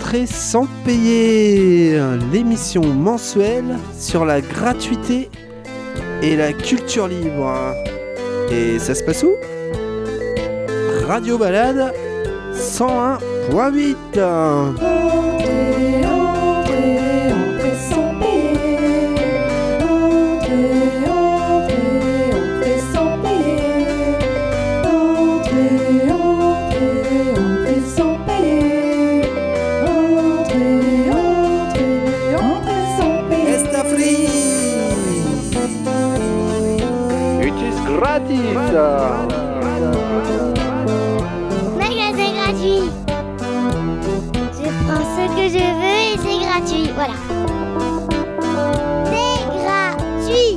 Entrée sans payer, l'émission mensuelle sur la gratuité et la culture libre. Et ça se passe où ? Radio Balade 101.8. Magasin gratuit. Je prends ce que je veux et c'est gratuit. Voilà. C'est gratuit.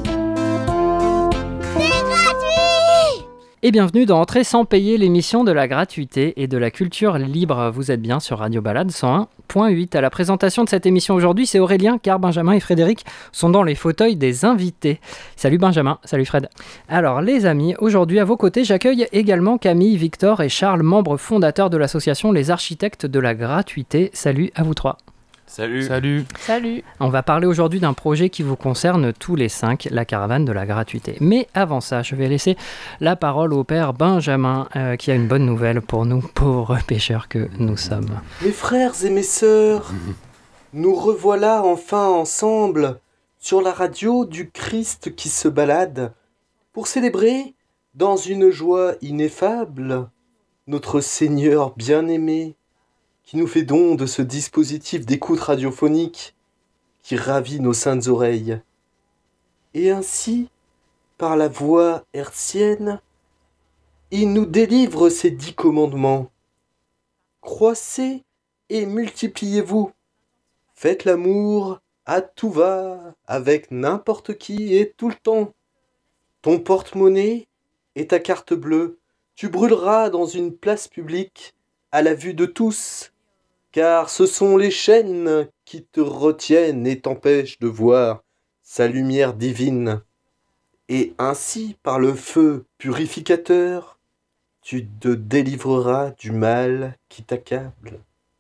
C'est gratuit. Et bienvenue dans Entrée sans payer, l'émission de la gratuité et de la culture libre. Vous êtes bien sur Radio Balade 101.8. À la présentation de cette émission aujourd'hui, c'est Aurélien, car Benjamin et Frédéric sont dans les fauteuils des invités. Salut Benjamin, salut Fred. Alors les amis, aujourd'hui à vos côtés, j'accueille également Camille, Victor et Charles, membres fondateurs de l'association Les Architectes de la Gratuité. Salut à vous trois. Salut. On va parler aujourd'hui d'un projet qui vous concerne tous les 5, la caravane de la gratuité. Mais avant ça, je vais laisser la parole au père Benjamin, qui a une bonne nouvelle pour nous, pauvres pêcheurs que nous sommes. Mes frères et mes sœurs, nous revoilà enfin ensemble sur la radio du Christ qui se balade pour célébrer, dans une joie ineffable, notre Seigneur bien-aimé, qui nous fait don de ce dispositif d'écoute radiophonique qui ravit nos saintes oreilles. Et ainsi, par la voix hertzienne, il nous délivre ces 10 commandements. Croissez et multipliez-vous. Faites l'amour à tout va, avec n'importe qui et tout le temps. Ton porte-monnaie et ta carte bleue, tu brûleras dans une place publique à la vue de tous, car ce sont les chaînes qui te retiennent et t'empêchent de voir sa lumière divine. Et ainsi, par le feu purificateur, tu te délivreras du mal qui t'accable.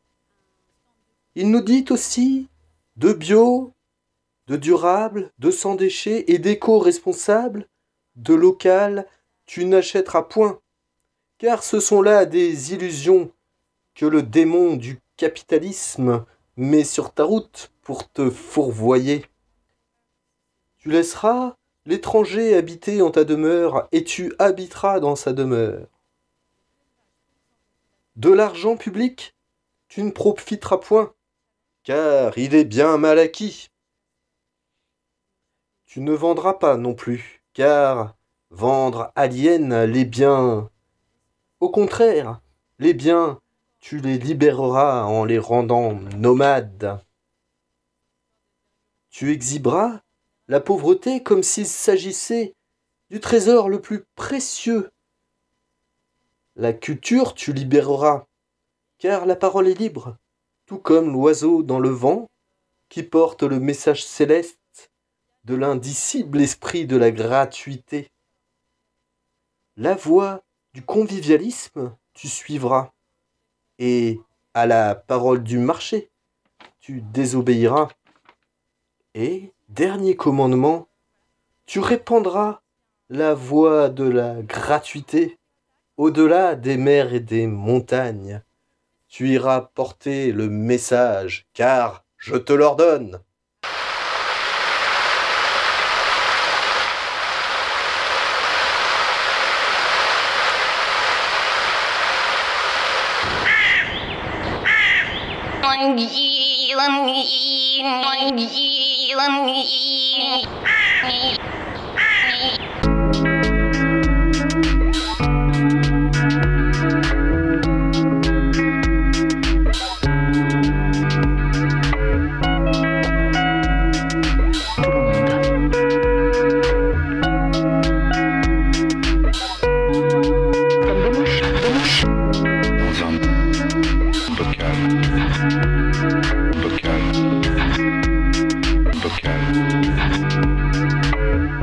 Il nous dit aussi de bio, de durable, de sans déchets et d'éco-responsable, de local, tu n'achèteras point, car ce sont là des illusions que le démon du capitalisme met sur ta route pour te fourvoyer. Tu laisseras l'étranger habiter en ta demeure et tu habiteras dans sa demeure. De l'argent public, tu ne profiteras point, car il est bien mal acquis. Tu ne vendras pas non plus, car vendre aliène les biens. Au contraire, les biens, tu les libéreras en les rendant nomades. Tu exhiberas la pauvreté comme s'il s'agissait du trésor le plus précieux. La culture, tu libéreras, car la parole est libre, tout comme l'oiseau dans le vent qui porte le message céleste de l'indicible esprit de la gratuité. La voie du convivialisme, tu suivras. Et à la parole du marché, tu désobéiras. Et, dernier commandement, tu répandras la voix de la gratuité au-delà des mers et des montagnes. Tu iras porter le message, car je te l'ordonne. Bocal.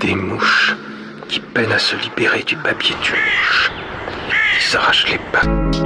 des mouches qui peinent à se libérer du papier de mouche, qui s'arrachent les pattes.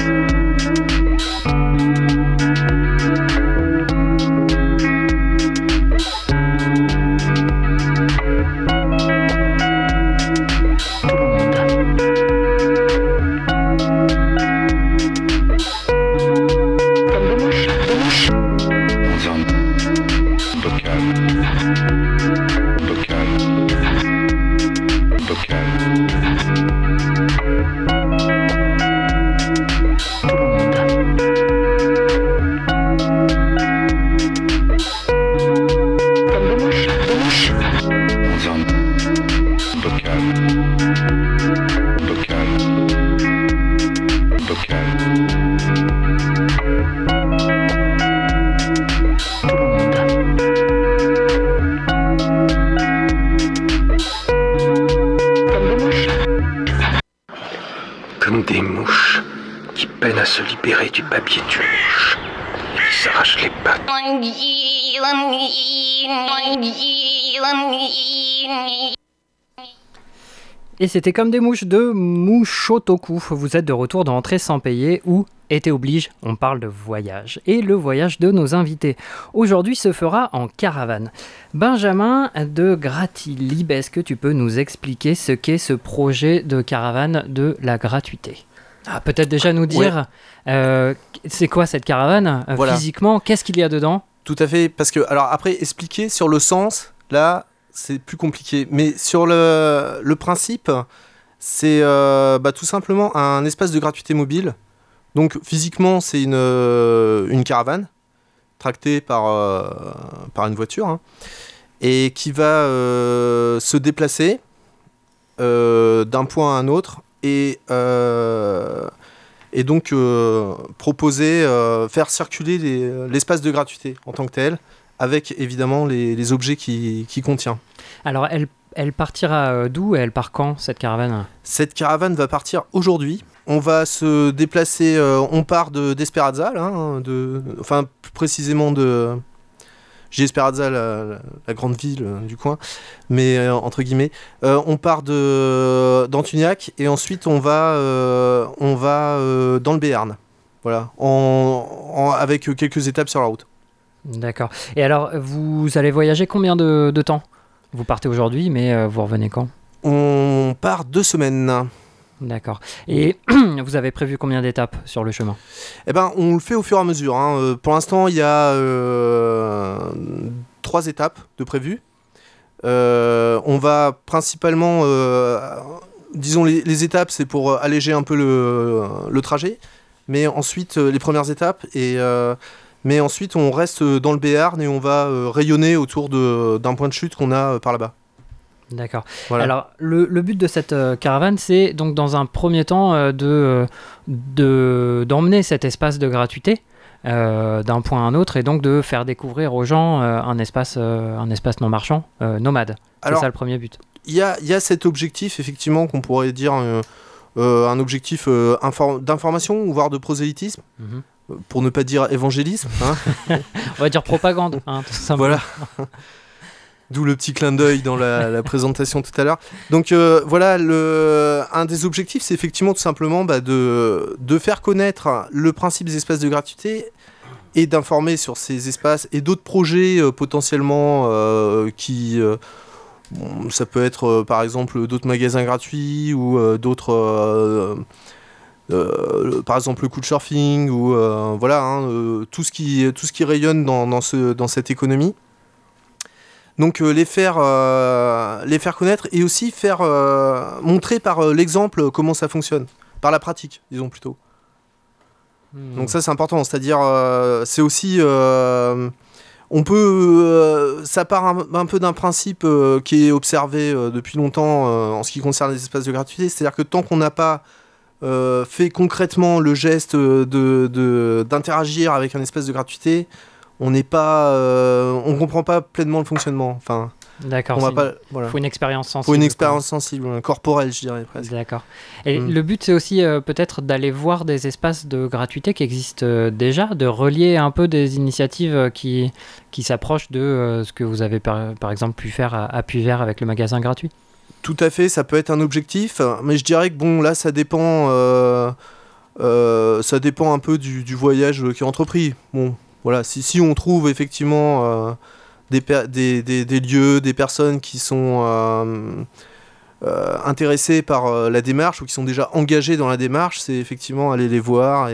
Comme des mouches qui peinent à se libérer du papier de mouche, qui s'arrachent les pattes. Et c'était Comme des mouches de Mushotoku. Vous êtes de retour dans Entrée sans payer où, été oblige, on parle de voyage. Et le voyage de nos invités. Aujourd'hui se fera en caravane. Benjamin de Gratilib, est-ce que tu peux nous expliquer ce qu'est ce projet de caravane de la gratuité ? Peut-être déjà nous dire, c'est quoi cette caravane Voilà. Physiquement, qu'est-ce qu'il y a dedans ? Tout à fait, parce que, alors après, expliquer sur le sens, là, c'est plus compliqué. Mais sur le principe, c'est tout simplement un espace de gratuité mobile. Donc physiquement, c'est une caravane tractée par une voiture, hein, et qui va se déplacer d'un point à un autre et donc proposer, faire circuler l'espace de gratuité en tant que tel, avec évidemment les objets qui contient. Alors elle partira d'où et elle part quand, cette caravane ? Cette caravane va partir aujourd'hui. On va se déplacer, on part d'Esperanza, là, plus précisément de... J'ai Esperanza, la grande ville du coin, mais entre guillemets. On part d'Antuniac et ensuite on va dans le Béarn. Voilà, avec quelques étapes sur la route. D'accord. Et alors, vous allez voyager combien de temps ? Vous partez aujourd'hui, mais vous revenez quand ? On part 2 semaines. D'accord. Et vous avez prévu combien d'étapes sur le chemin ? Eh ben, on le fait au fur et à mesure, hein. Pour l'instant, il y a 3 étapes de prévues. On va principalement... disons, les étapes, c'est pour alléger un peu le trajet. Mais ensuite, les premières étapes... mais ensuite, on reste dans le Béarn et on va rayonner autour d'un point de chute qu'on a par là-bas. D'accord. Voilà. Alors, le but de cette caravane, c'est donc dans un premier temps d'emmener cet espace de gratuité d'un point à un autre et donc de faire découvrir aux gens un espace non marchand, nomade. Alors, c'est ça le premier but. Il y a cet objectif, effectivement, qu'on pourrait dire un objectif d'information, voire de prosélytisme. Mm-hmm. Pour ne pas dire évangélisme. Hein. On va dire propagande, hein, tout simplement. Voilà. D'où le petit clin d'œil dans la présentation tout à l'heure. Donc voilà, un des objectifs, c'est effectivement tout simplement de faire connaître le principe des espaces de gratuité et d'informer sur ces espaces et d'autres projets potentiellement qui... ça peut être par exemple d'autres magasins gratuits ou d'autres... par exemple le couchsurfing ou voilà, hein, tout ce qui rayonne dans cette économie. Donc les faire connaître et aussi faire montrer par l'exemple comment ça fonctionne, par la pratique, disons plutôt. Donc ça c'est important, c'est-à-dire c'est aussi on peut ça part un peu d'un principe qui est observé depuis longtemps en ce qui concerne les espaces de gratuité, c'est-à-dire que tant qu'on n'a pas fait concrètement le geste d'interagir avec un espace de gratuité, on comprend pas pleinement le fonctionnement. Enfin, D'accord. On va Il pas, voilà. faut une expérience sensible. Faut une quoi. expérience sensible, corporelle, je dirais presque. D'accord. Et le but, c'est aussi peut-être d'aller voir des espaces de gratuité qui existent déjà, de relier un peu des initiatives qui s'approchent de ce que vous avez par exemple pu faire à Puy-Vert avec le magasin gratuit. Tout à fait, ça peut être un objectif, mais je dirais que bon, là, ça dépend un peu du voyage qui est entrepris. Bon, voilà, si on trouve effectivement des lieux, des personnes qui sont intéressés par la démarche ou qui sont déjà engagés dans la démarche, c'est effectivement aller les voir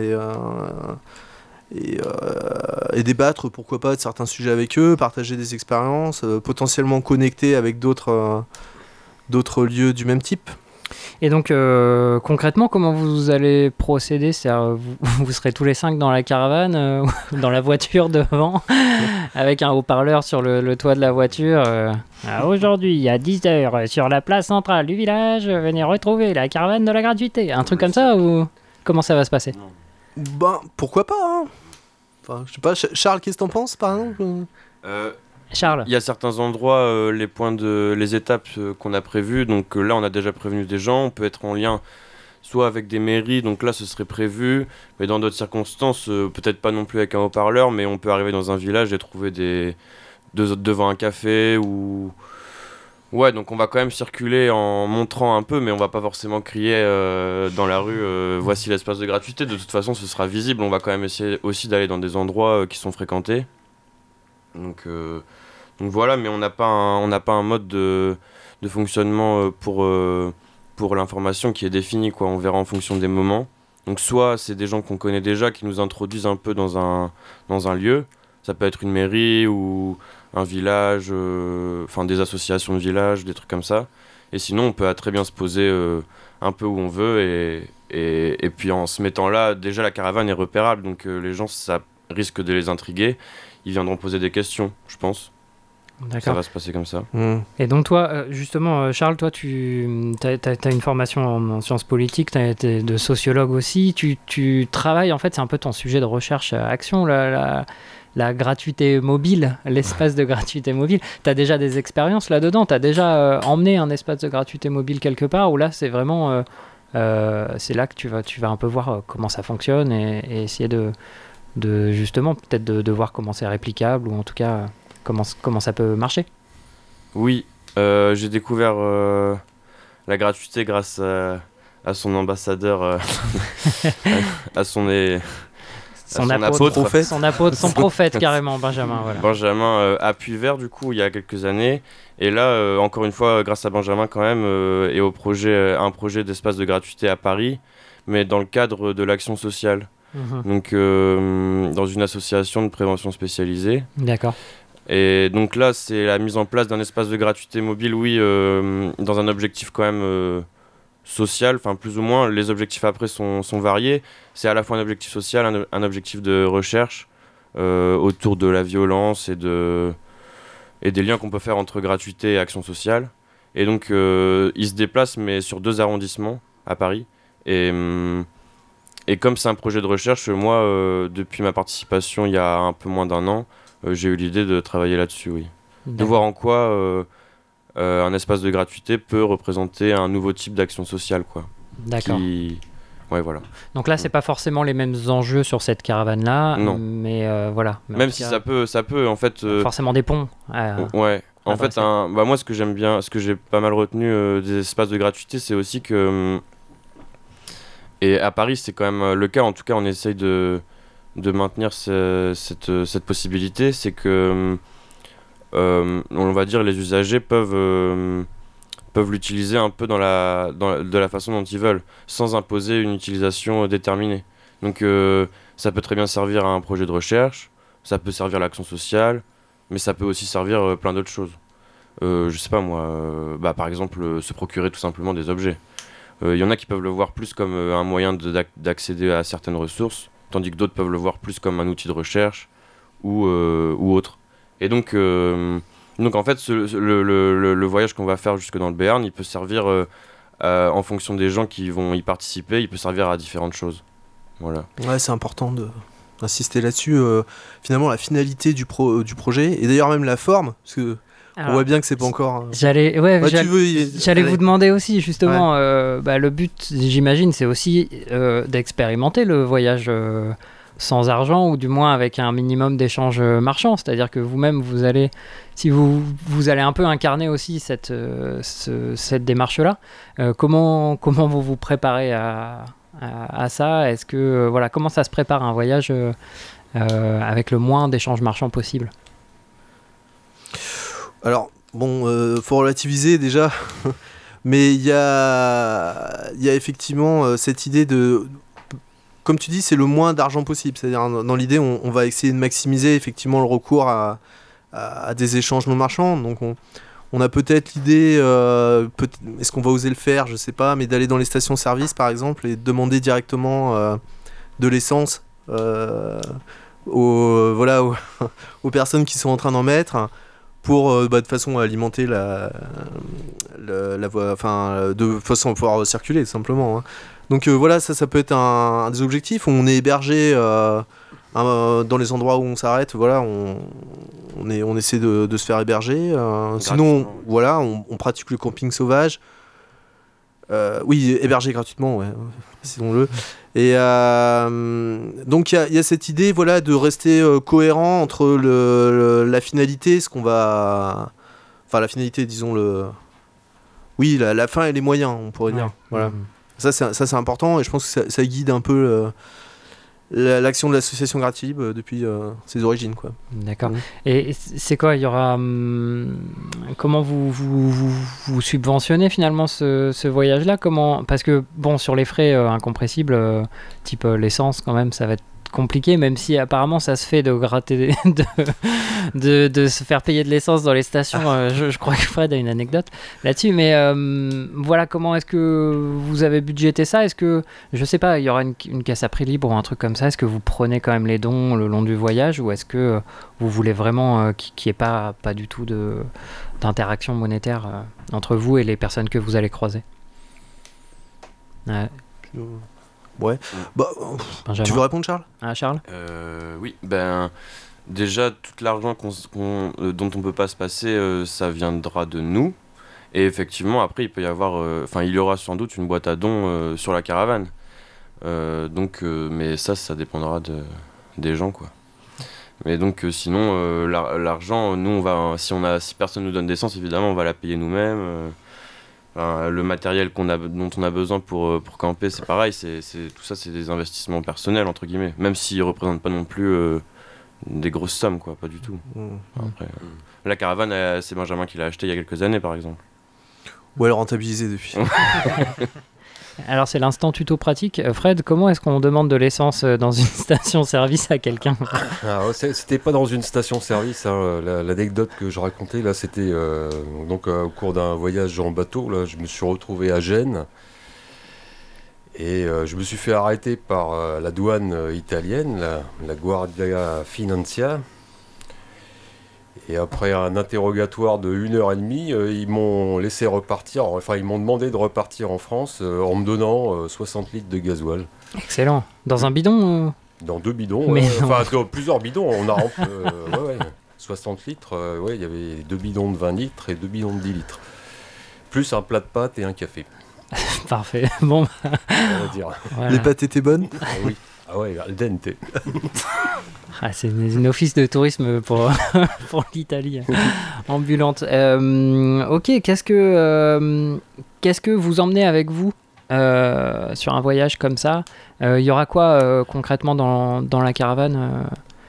et débattre, pourquoi pas, de certains sujets avec eux, partager des expériences, potentiellement connecter avec d'autres lieux du même type. Et donc, concrètement, comment vous allez procéder ? C'est-à-dire, vous serez tous les 5 dans la caravane, dans la voiture devant, avec un haut-parleur sur le toit de la voiture. Aujourd'hui, à 10h, sur la place centrale du village, venez retrouver la caravane de la gratuité. Un truc comme ça, ou comment ça va se passer ? Ben, pourquoi pas, hein. Enfin, je sais pas, Charles, qu'est-ce que t'en penses, par exemple ? Charles ? Il y a certains endroits, les étapes qu'on a prévues. Donc là, on a déjà prévenu des gens. On peut être en lien soit avec des mairies, donc là, ce serait prévu. Mais dans d'autres circonstances, peut-être pas non plus avec un haut-parleur, mais on peut arriver dans un village et trouver devant un café ou... Ouais, donc on va quand même circuler en montrant un peu, mais on va pas forcément crier dans la rue voici l'espace de gratuité. De toute façon, ce sera visible. On va quand même essayer aussi d'aller dans des endroits qui sont fréquentés. Donc voilà, mais on n'a pas un mode de fonctionnement pour l'information qui est défini, quoi. On verra en fonction des moments. Donc soit c'est des gens qu'on connaît déjà qui nous introduisent un peu dans un lieu. Ça peut être une mairie ou un village, des associations de village, des trucs comme ça. Et sinon, on peut très bien se poser un peu où on veut. Et puis en se mettant là, déjà la caravane est repérable. Donc les gens, ça risque de les intriguer. Ils viendront poser des questions, je pense. D'accord. Ça va se passer comme ça. Et donc toi, justement, Charles, toi, tu as une formation en sciences politiques, tu as été de sociologue aussi. Tu travailles, en fait, c'est un peu ton sujet de recherche action, la gratuité mobile, l'espace de gratuité mobile. Tu as déjà des expériences là-dedans ? Tu as déjà emmené un espace de gratuité mobile quelque part ? Ou là, c'est vraiment... c'est là que tu vas un peu voir comment ça fonctionne et essayer de justement, peut-être de voir comment c'est réplicable ou en tout cas... Comment ça peut marcher ? Oui, j'ai découvert la gratuité grâce à son ambassadeur, à son apôtre. Son prophète carrément, Benjamin. Voilà. Benjamin à Puy-Vert, du coup, il y a quelques années. Et là, encore une fois, grâce à Benjamin quand même, et au projet, un projet d'espace de gratuité à Paris, mais dans le cadre de l'action sociale. Donc, dans une association de prévention spécialisée. D'accord. Et donc là, c'est la mise en place d'un espace de gratuité mobile, oui, dans un objectif quand même social, enfin plus ou moins. Les objectifs après sont variés. C'est à la fois un objectif social, un objectif de recherche autour de la violence et des liens qu'on peut faire entre gratuité et action sociale. Et donc, il se déplace, mais sur 2 arrondissements à Paris. Et comme c'est un projet de recherche, moi, depuis ma participation il y a un peu moins d'1 an, j'ai eu l'idée de travailler là-dessus, oui. D'accord. De voir en quoi un espace de gratuité peut représenter un nouveau type d'action sociale, quoi. D'accord. Ouais, voilà. Donc là, c'est pas forcément les mêmes enjeux sur cette caravane-là, non. Mais voilà. Mais même si ça peut, en fait... forcément des ponts. Ouais. En fait, moi, ce que j'aime bien, ce que j'ai pas mal retenu des espaces de gratuité, c'est aussi que... et à Paris, c'est quand même le cas. En tout cas, on essaye de maintenir cette possibilité, c'est que on va dire les usagers peuvent l'utiliser un peu de la façon dont ils veulent, sans imposer une utilisation déterminée. Donc ça peut très bien servir à un projet de recherche, ça peut servir à l'action sociale, mais ça peut aussi servir plein d'autres choses. Je sais pas moi, par exemple se procurer tout simplement des objets. Il y en a qui peuvent le voir plus comme un moyen d'accéder à certaines ressources, tandis que d'autres peuvent le voir plus comme un outil de recherche ou autre. Et donc en fait, le voyage qu'on va faire jusque dans le Béarn, il peut servir, en fonction des gens qui vont y participer, il peut servir à différentes choses. Voilà. Ouais, c'est important d'insister là-dessus. Finalement, la finalité du projet, et d'ailleurs même la forme, parce que Alors, On voit bien que c'est pas encore. J'allais Allez. vous demander aussi, justement, le but, j'imagine, c'est aussi d'expérimenter le voyage sans argent, ou du moins avec un minimum d'échanges marchands. C'est-à-dire que vous-même, si vous allez un peu incarner aussi cette démarche-là, comment vous vous préparez à ça? Est-ce que, comment ça se prépare un voyage avec le moins d'échanges marchands possible? Alors, bon, faut relativiser déjà, mais il y a effectivement cette idée de, comme tu dis, c'est le moins d'argent possible. C'est-à-dire, dans l'idée, on va essayer de maximiser effectivement le recours à des échanges non marchands. Donc, on a peut-être l'idée, est-ce qu'on va oser le faire, je sais pas, mais d'aller dans les stations-service, par exemple, et demander directement de l'essence aux personnes qui sont en train d'en mettre, pour de façon à alimenter la voie, de façon à pouvoir circuler tout simplement, hein. Donc ça peut être un des objectifs. On est hébergé dans les endroits où on s'arrête, on essaie de se faire héberger, sinon on pratique le camping sauvage, hébergé gratuitement, disons-le. Et donc il y a cette idée de rester cohérent entre la finalité, la finalité, disons la fin et les moyens, on pourrait dire. Voilà. Ça c'est important, et je pense que ça guide un peu l'action de l'association Gratulib depuis ses origines, quoi. D'accord. Et c'est quoi, il y aura comment vous subventionnez finalement ce voyage-là? Parce que bon, sur les frais incompressibles, type l'essence, quand même, ça va être compliqué, même si apparemment ça se fait de gratter, de se faire payer de l'essence dans les stations. Je crois que Fred a une anecdote là-dessus, mais comment est-ce que vous avez budgété ça? Est-ce que, je sais pas, il y aura une caisse à prix libre ou un truc comme ça? Est-ce que vous prenez quand même les dons le long du voyage, ou est-ce que vous voulez vraiment qu'il n'y ait pas du tout d'interaction monétaire entre vous et les personnes que vous allez croiser? Ouais. Tu veux répondre, Charles? Charles? Oui, déjà, tout l'argent dont on peut pas se passer, ça viendra de nous. Et effectivement, après, il peut y avoir... il y aura sans doute une boîte à dons sur la caravane. Mais ça dépendra des gens, quoi. Mais donc, sinon, l'argent, nous, si personne nous donne d'essence, évidemment, on va la payer nous-mêmes. Le matériel dont on a besoin pour camper, c'est pareil, tout ça, c'est des investissements personnels, entre guillemets, même s'ils ne représentent pas non plus des grosses sommes, quoi, pas du tout. Après, la caravane, c'est Benjamin qui l'a acheté il y a quelques années, par exemple. Ou elle est rentabilisée depuis. Alors, c'est l'instant tuto pratique. Fred, comment est-ce qu'on demande de l'essence dans une station-service à quelqu'un? C'était pas dans une station-service, hein. L'anecdote que je racontais, là, c'était au cours d'un voyage en bateau. Là, je me suis retrouvé à Gênes et je me suis fait arrêter par la douane italienne, la Guardia Finanza. Et après un interrogatoire de 1h30, ils m'ont laissé repartir, ils m'ont demandé de repartir en France en me donnant 60 litres de gasoil. Excellent. Dans un bidon Dans 2 bidons, dans plusieurs bidons, on a rempli 60 litres, il y avait 2 bidons de 20 litres et 2 bidons de 10 litres. Plus un plat de pâtes et un café. Parfait. Bon, on va dire. Voilà. Les pâtes étaient bonnes? Oui. Ah ouais, al dente. C'est une office de tourisme pour l'Italie ambulante. Ok, qu'est-ce que vous emmenez avec vous sur un voyage comme ça? Il y aura quoi concrètement dans la caravane,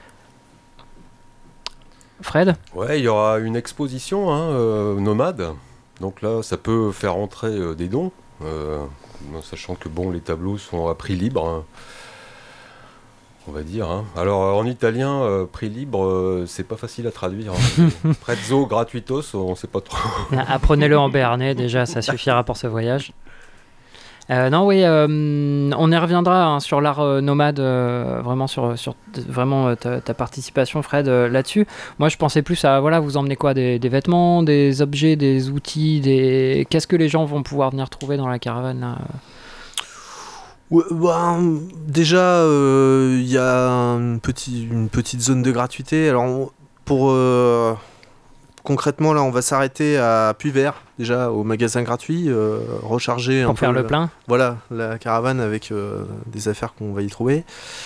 Fred? Ouais, il y aura une exposition nomade. Donc là, ça peut faire entrer des dons, sachant que les tableaux sont à prix libre. Hein. On va dire. Hein. Alors en italien, prix libre, c'est pas facile à traduire. Hein. Prezzo gratuitos, on sait pas trop. Apprenez-le en béarnais déjà, ça suffira pour ce voyage. On y reviendra sur l'art nomade, vraiment sur vraiment ta participation, Fred, là-dessus. Moi, je pensais plus à vous emmenez quoi, des vêtements, des objets, des outils, qu'est-ce que les gens vont pouvoir venir trouver dans la caravane là? Ouais, déjà, il y a une petite zone de gratuité. Alors, concrètement, là, on va s'arrêter à Puy-Vert, déjà, au magasin gratuit, recharger un peu... Pour faire le plein. Voilà, la caravane avec des affaires qu'on va y trouver.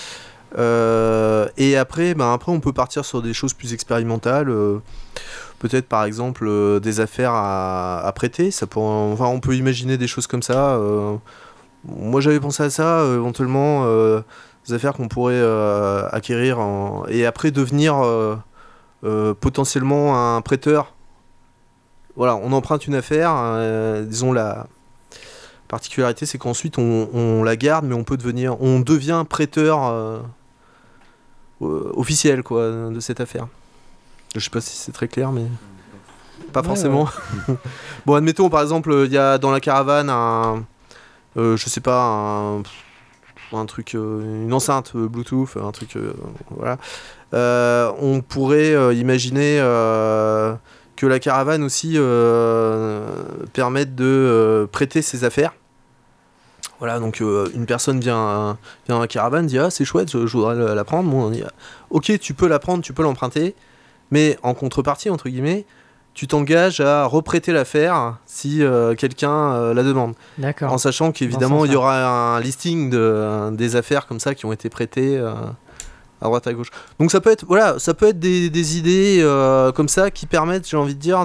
Et après, après, on peut partir sur des choses plus expérimentales. Peut-être, par exemple, des affaires à prêter. On peut imaginer des choses comme ça. Moi, j'avais pensé à ça, éventuellement, des affaires qu'on pourrait acquérir et après devenir potentiellement un prêteur. Voilà, on emprunte une affaire, disons la particularité c'est qu'ensuite on la garde, mais on devient prêteur officiel quoi, de cette affaire. Je sais pas si c'est très clair, mais pas forcément. Ouais. Bon, admettons par exemple, il y a dans la caravane je sais pas, un truc, une enceinte Bluetooth, un truc, voilà. On pourrait imaginer que la caravane aussi permette de prêter ses affaires. Voilà, donc une personne vient dans la caravane, dit c'est chouette, je voudrais la prendre. Bon, on dit ok, tu peux la prendre, tu peux l'emprunter, mais en contrepartie, entre guillemets, tu t'engages à reprêter l'affaire si quelqu'un la demande. D'accord. En sachant qu'évidemment, il y aura un listing des affaires comme ça qui ont été prêtées à droite à gauche. Donc ça peut être des idées comme ça qui permettent, j'ai envie de dire,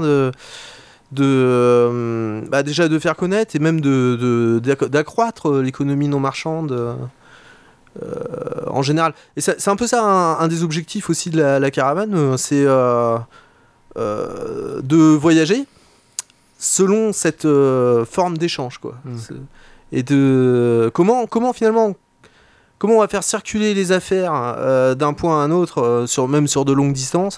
déjà de faire connaître et même d'accroître l'économie non marchande en général. Et c'est un peu ça un des objectifs aussi de la caravane, c'est de voyager selon cette forme d'échange, quoi. Et de comment finalement on va faire circuler les affaires d'un point à un autre, même sur de longues distances,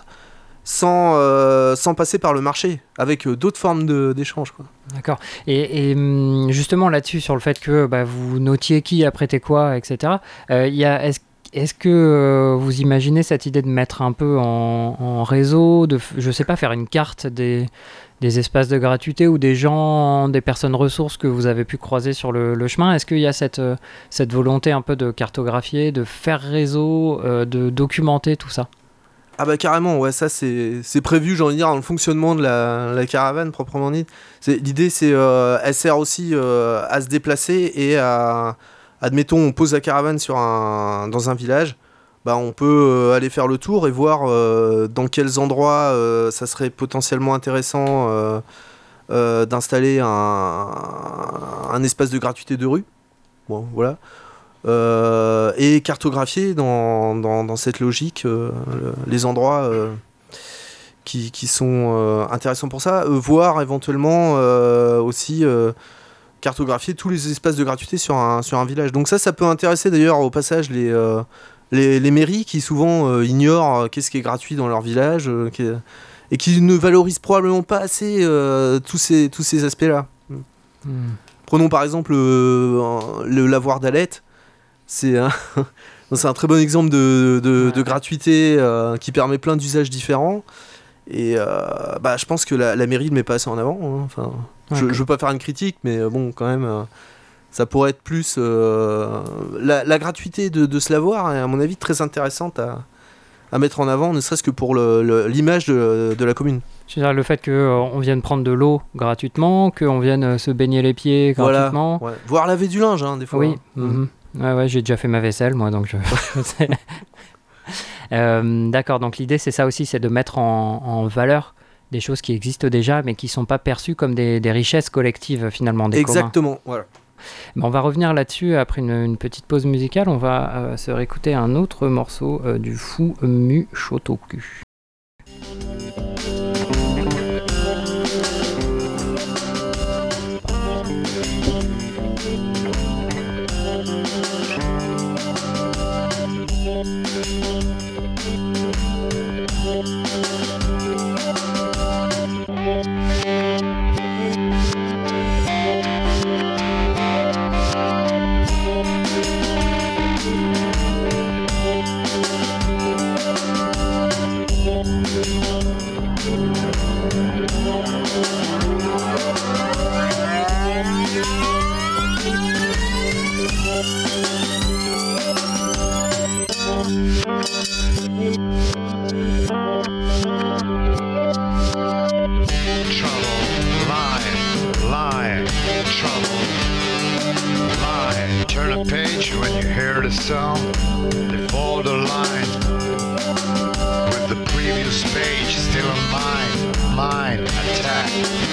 sans passer par le marché, avec d'autres formes d'échange, quoi. D'accord. Et justement là-dessus, sur le fait que vous notiez qui a prêté quoi, etc., est-ce que vous imaginez cette idée de mettre un peu en réseau, je sais pas, faire une carte des espaces de gratuité ou des gens, des personnes ressources que vous avez pu croiser sur le chemin? Est-ce qu'il y a cette volonté un peu de cartographier, de faire réseau, de documenter tout ça? Ah bah carrément, ouais, ça c'est prévu, j'ai envie de dire, dans le fonctionnement de la caravane proprement dit. L'idée, elle sert aussi à se déplacer et admettons, on pose la caravane dans un village, on peut aller faire le tour et voir dans quels endroits ça serait potentiellement intéressant d'installer un espace de gratuité de rue. Bon, voilà. Et cartographier dans cette logique les endroits qui sont intéressants pour ça, voire éventuellement aussi cartographier tous les espaces de gratuité sur un village. Donc ça peut intéresser d'ailleurs au passage les mairies qui souvent ignorent qu'est-ce qui est gratuit dans leur village et qui ne valorisent probablement pas assez tous ces aspects-là. Prenons par exemple le lavoir d'Alette. C'est un très bon exemple de gratuité qui permet plein d'usages différents. Et je pense que la mairie ne le met pas assez en avant. Hein. Enfin, je veux pas faire une critique, mais bon, quand même, ça pourrait être plus... la gratuité de ce lavoir est, à mon avis, très intéressante à mettre en avant, ne serait-ce que pour l'image de la commune. C'est-à-dire le fait qu'on vienne prendre de l'eau gratuitement, qu'on vienne se baigner les pieds gratuitement. Voilà, ouais. Voire laver du linge, des fois. Oui, ouais, j'ai déjà fait ma vaisselle, moi, donc je sais. D'accord, donc l'idée c'est ça aussi, c'est de mettre en valeur des choses qui existent déjà mais qui ne sont pas perçues comme des richesses collectives finalement, des Exactement, communs. Voilà. On va revenir là-dessus après une petite pause musicale. On va se réécouter un autre morceau du Fu Mu Shotoku. when you hear the sound, they follow the line. With the previous page still on mine, attack.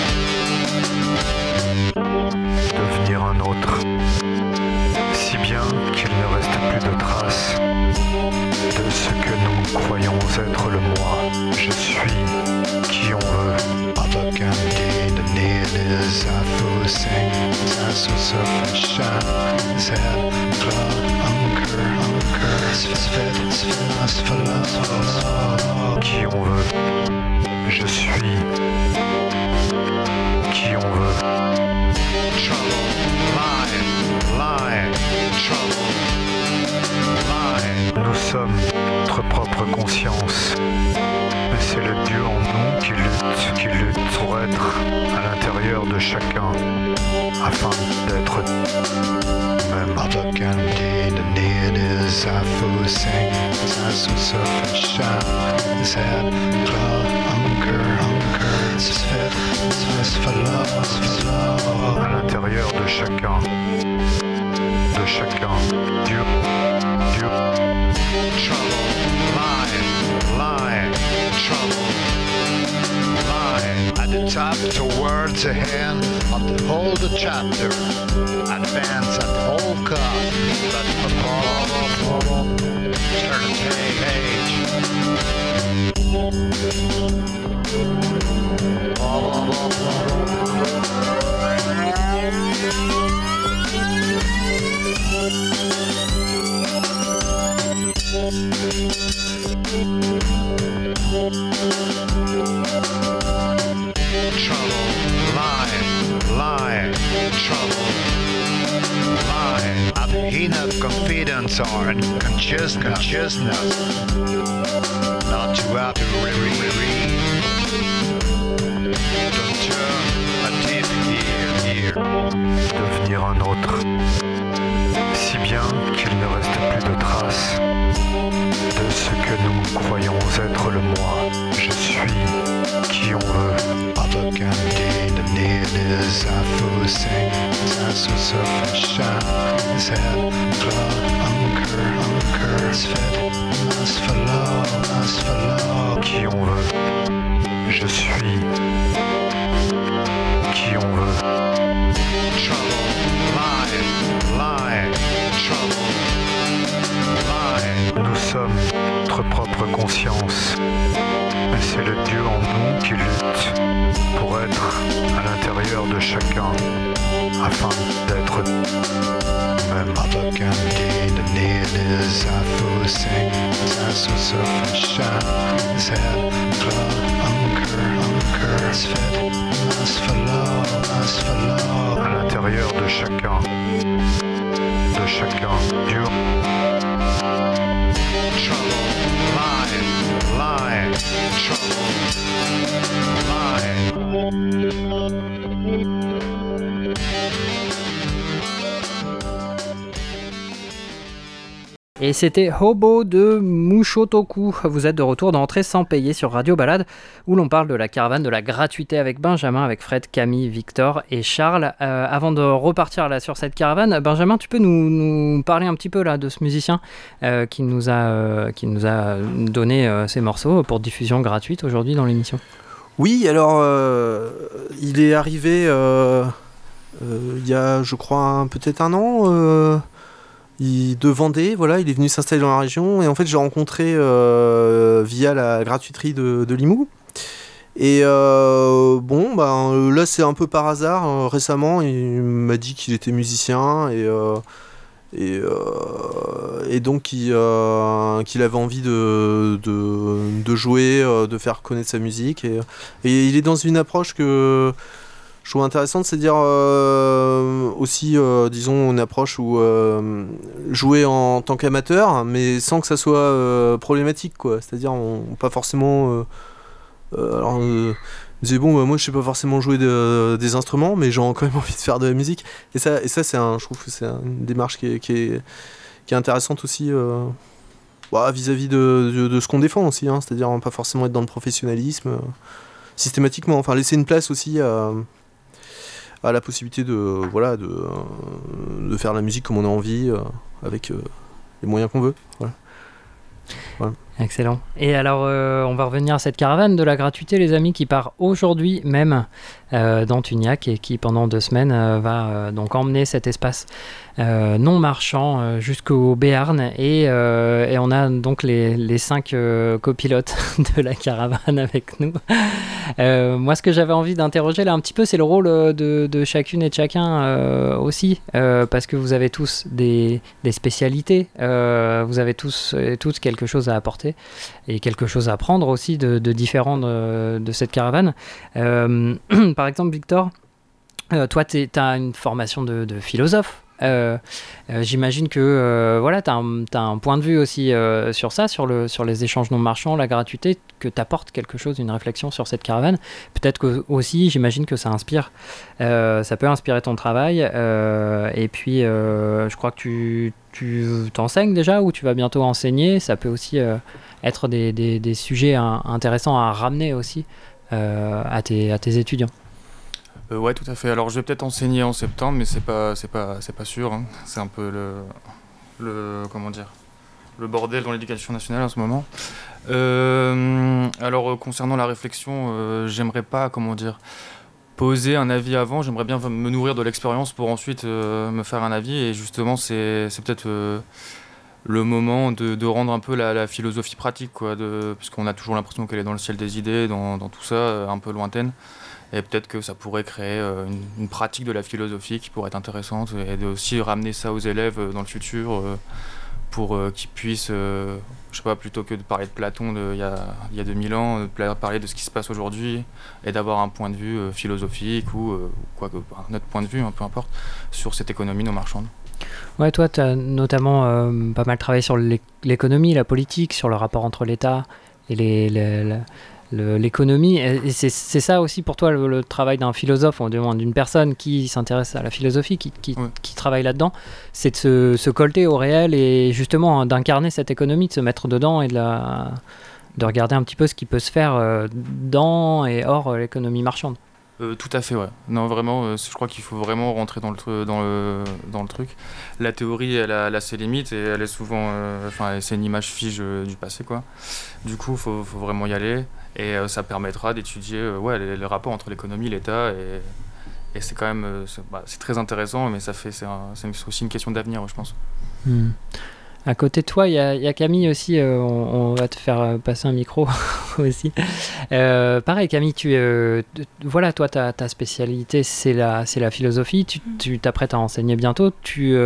Devenir un autre, si bien qu'il ne reste plus de traces de ce que nous croyons être le moi. Je suis qui on veut. Propagande, the need is a full sing. That's what's up and shine. Zed, club, anchor. Qui on veut. Je suis qui on veut. Trouble, lie, trouble, lie. Nous sommes notre propre conscience. Mais c'est le Dieu en nous qui lutte pour être à l'intérieur de chacun, afin d'être même. Propagande, the need is a full sing. That's what's up and shine. Zed, club, anchor. À l'intérieur de chacun, Dieu. Trouble, lie, trouble, lie. At the top, towards the hand, uphold the chapter, advance at whole cost, but above, turn the page. Trouble, lie, trouble, lie. Abhina confidence or consciousness, not to have to read. Don't turn a deaf ear. Devenir un autre, si bien qu'il ne reste plus de traces de ce que nous croyons être le moi. Je suis qui on veut. Propagande, the need is a full sing. That's what's up and shine. Zed, club, anchor. Sfed, mas follow. Qui on veut. Je suis qui on veut. Trouble, lie, trouble, lie. Nous sommes notre propre conscience, mais c'est le Dieu en nous qui lutte pour être à l'intérieur de chacun, afin d'être même. Propagande, the need is a full sing. That's what's up and shine. Zed, club, anchor. Sfed, mas follow. À l'intérieur de chacun, Dieu. Trouble, lie, trouble, lie. Et c'était Hobo de Mushotoku. Vous êtes de retour dans Entrée sans payer sur Radio Balade, où l'on parle de la caravane de la gratuité avec Benjamin, avec Fred, Camille, Victor et Charles. Avant de repartir là sur cette caravane, Benjamin, tu peux nous parler un petit peu là de ce musicien qui nous a donné ces morceaux pour diffusion gratuite aujourd'hui dans l'émission. Oui, alors il est arrivé il y a, je crois, peut-être un an. De Vendée, voilà, il est venu s'installer dans la région et en fait j'ai rencontré via la gratuiterie de Limoux et là c'est un peu par hasard, récemment il m'a dit qu'il était musicien et donc qu'il avait envie de jouer, de faire connaître sa musique et il est dans une approche que je trouve intéressante, c'est-à-dire aussi, disons, une approche où jouer en tant qu'amateur, mais sans que ça soit problématique, quoi. C'est-à-dire, pas forcément... disait, moi, je sais pas forcément jouer des instruments, mais j'ai quand même envie de faire de la musique. Et ça je trouve que c'est une démarche qui est intéressante aussi, vis-à-vis de ce qu'on défend aussi, hein, c'est-à-dire pas forcément être dans le professionnalisme systématiquement. Enfin, laisser une place aussi a la possibilité de faire la musique comme on a envie, avec les moyens qu'on veut. Voilà. Excellent. Et alors, on va revenir à cette caravane de la gratuité, les amis, qui part aujourd'hui même dans Tuniac et qui, pendant 2 semaines, va donc emmener cet espace non marchand jusqu'au Béarn. Et on a donc les 5 copilotes de la caravane avec nous. Moi, ce que j'avais envie d'interroger là un petit peu, c'est le rôle de chacune et de chacun aussi, parce que vous avez tous des spécialités, vous avez tous et toutes quelque chose à apporter et quelque chose à apprendre aussi de différent de cette caravane. Par exemple, Victor, toi, tu as une formation de philosophe. J'imagine que tu as un point de vue aussi sur ça, sur les échanges non marchands, la gratuité, que tu apportes quelque chose, une réflexion sur cette caravane. Peut-être que aussi, j'imagine que ça inspire, ça peut inspirer ton travail. Et puis, je crois que tu t'enseignes déjà ou tu vas bientôt enseigner. Ça peut aussi être des sujets intéressants à ramener aussi à tes étudiants. Ouais, tout à fait. Alors, je vais peut-être enseigner en septembre, mais c'est pas sûr. Hein. C'est un peu comment dire, le bordel dans l'éducation nationale en ce moment. Alors, concernant la réflexion, j'aimerais pas, comment dire, poser un avis avant. J'aimerais bien me nourrir de l'expérience pour ensuite me faire un avis. Et justement, c'est peut-être le moment de rendre un peu la philosophie pratique, quoi, parce qu'on a toujours l'impression qu'elle est dans le ciel des idées, dans tout ça, un peu lointaine. Et peut-être que ça pourrait créer une pratique de la philosophie qui pourrait être intéressante et de aussi ramener ça aux élèves dans le futur pour qu'ils puissent, je sais pas, plutôt que de parler de Platon il y a 2000 ans, de parler de ce qui se passe aujourd'hui et d'avoir un point de vue philosophique ou quoi que un autre point de vue, hein, peu importe, sur cette économie non marchande. Ouais, toi, tu as notamment pas mal travaillé sur l'économie, la politique, sur le rapport entre l'État et l'économie. Et c'est ça aussi pour toi le travail d'un philosophe, ou d'une personne qui s'intéresse à la philosophie, qui travaille là-dedans, c'est de se colter au réel et justement d'incarner cette économie, de se mettre dedans et de regarder un petit peu ce qui peut se faire dans et hors l'économie marchande. Tout à fait, ouais. Non, vraiment, je crois qu'il faut vraiment rentrer dans le truc. La théorie, elle a ses limites et elle est souvent... c'est une image fige du passé, quoi. Du coup, faut vraiment y aller et ça permettra d'étudier les rapports entre l'économie et l'État et c'est quand même... c'est très intéressant, mais c'est aussi une question d'avenir, je pense. À côté de toi, il y a Camille aussi, on va te faire passer un micro aussi. Pareil, Camille, toi, ta spécialité, c'est la philosophie, tu t'apprêtes à enseigner bientôt, tu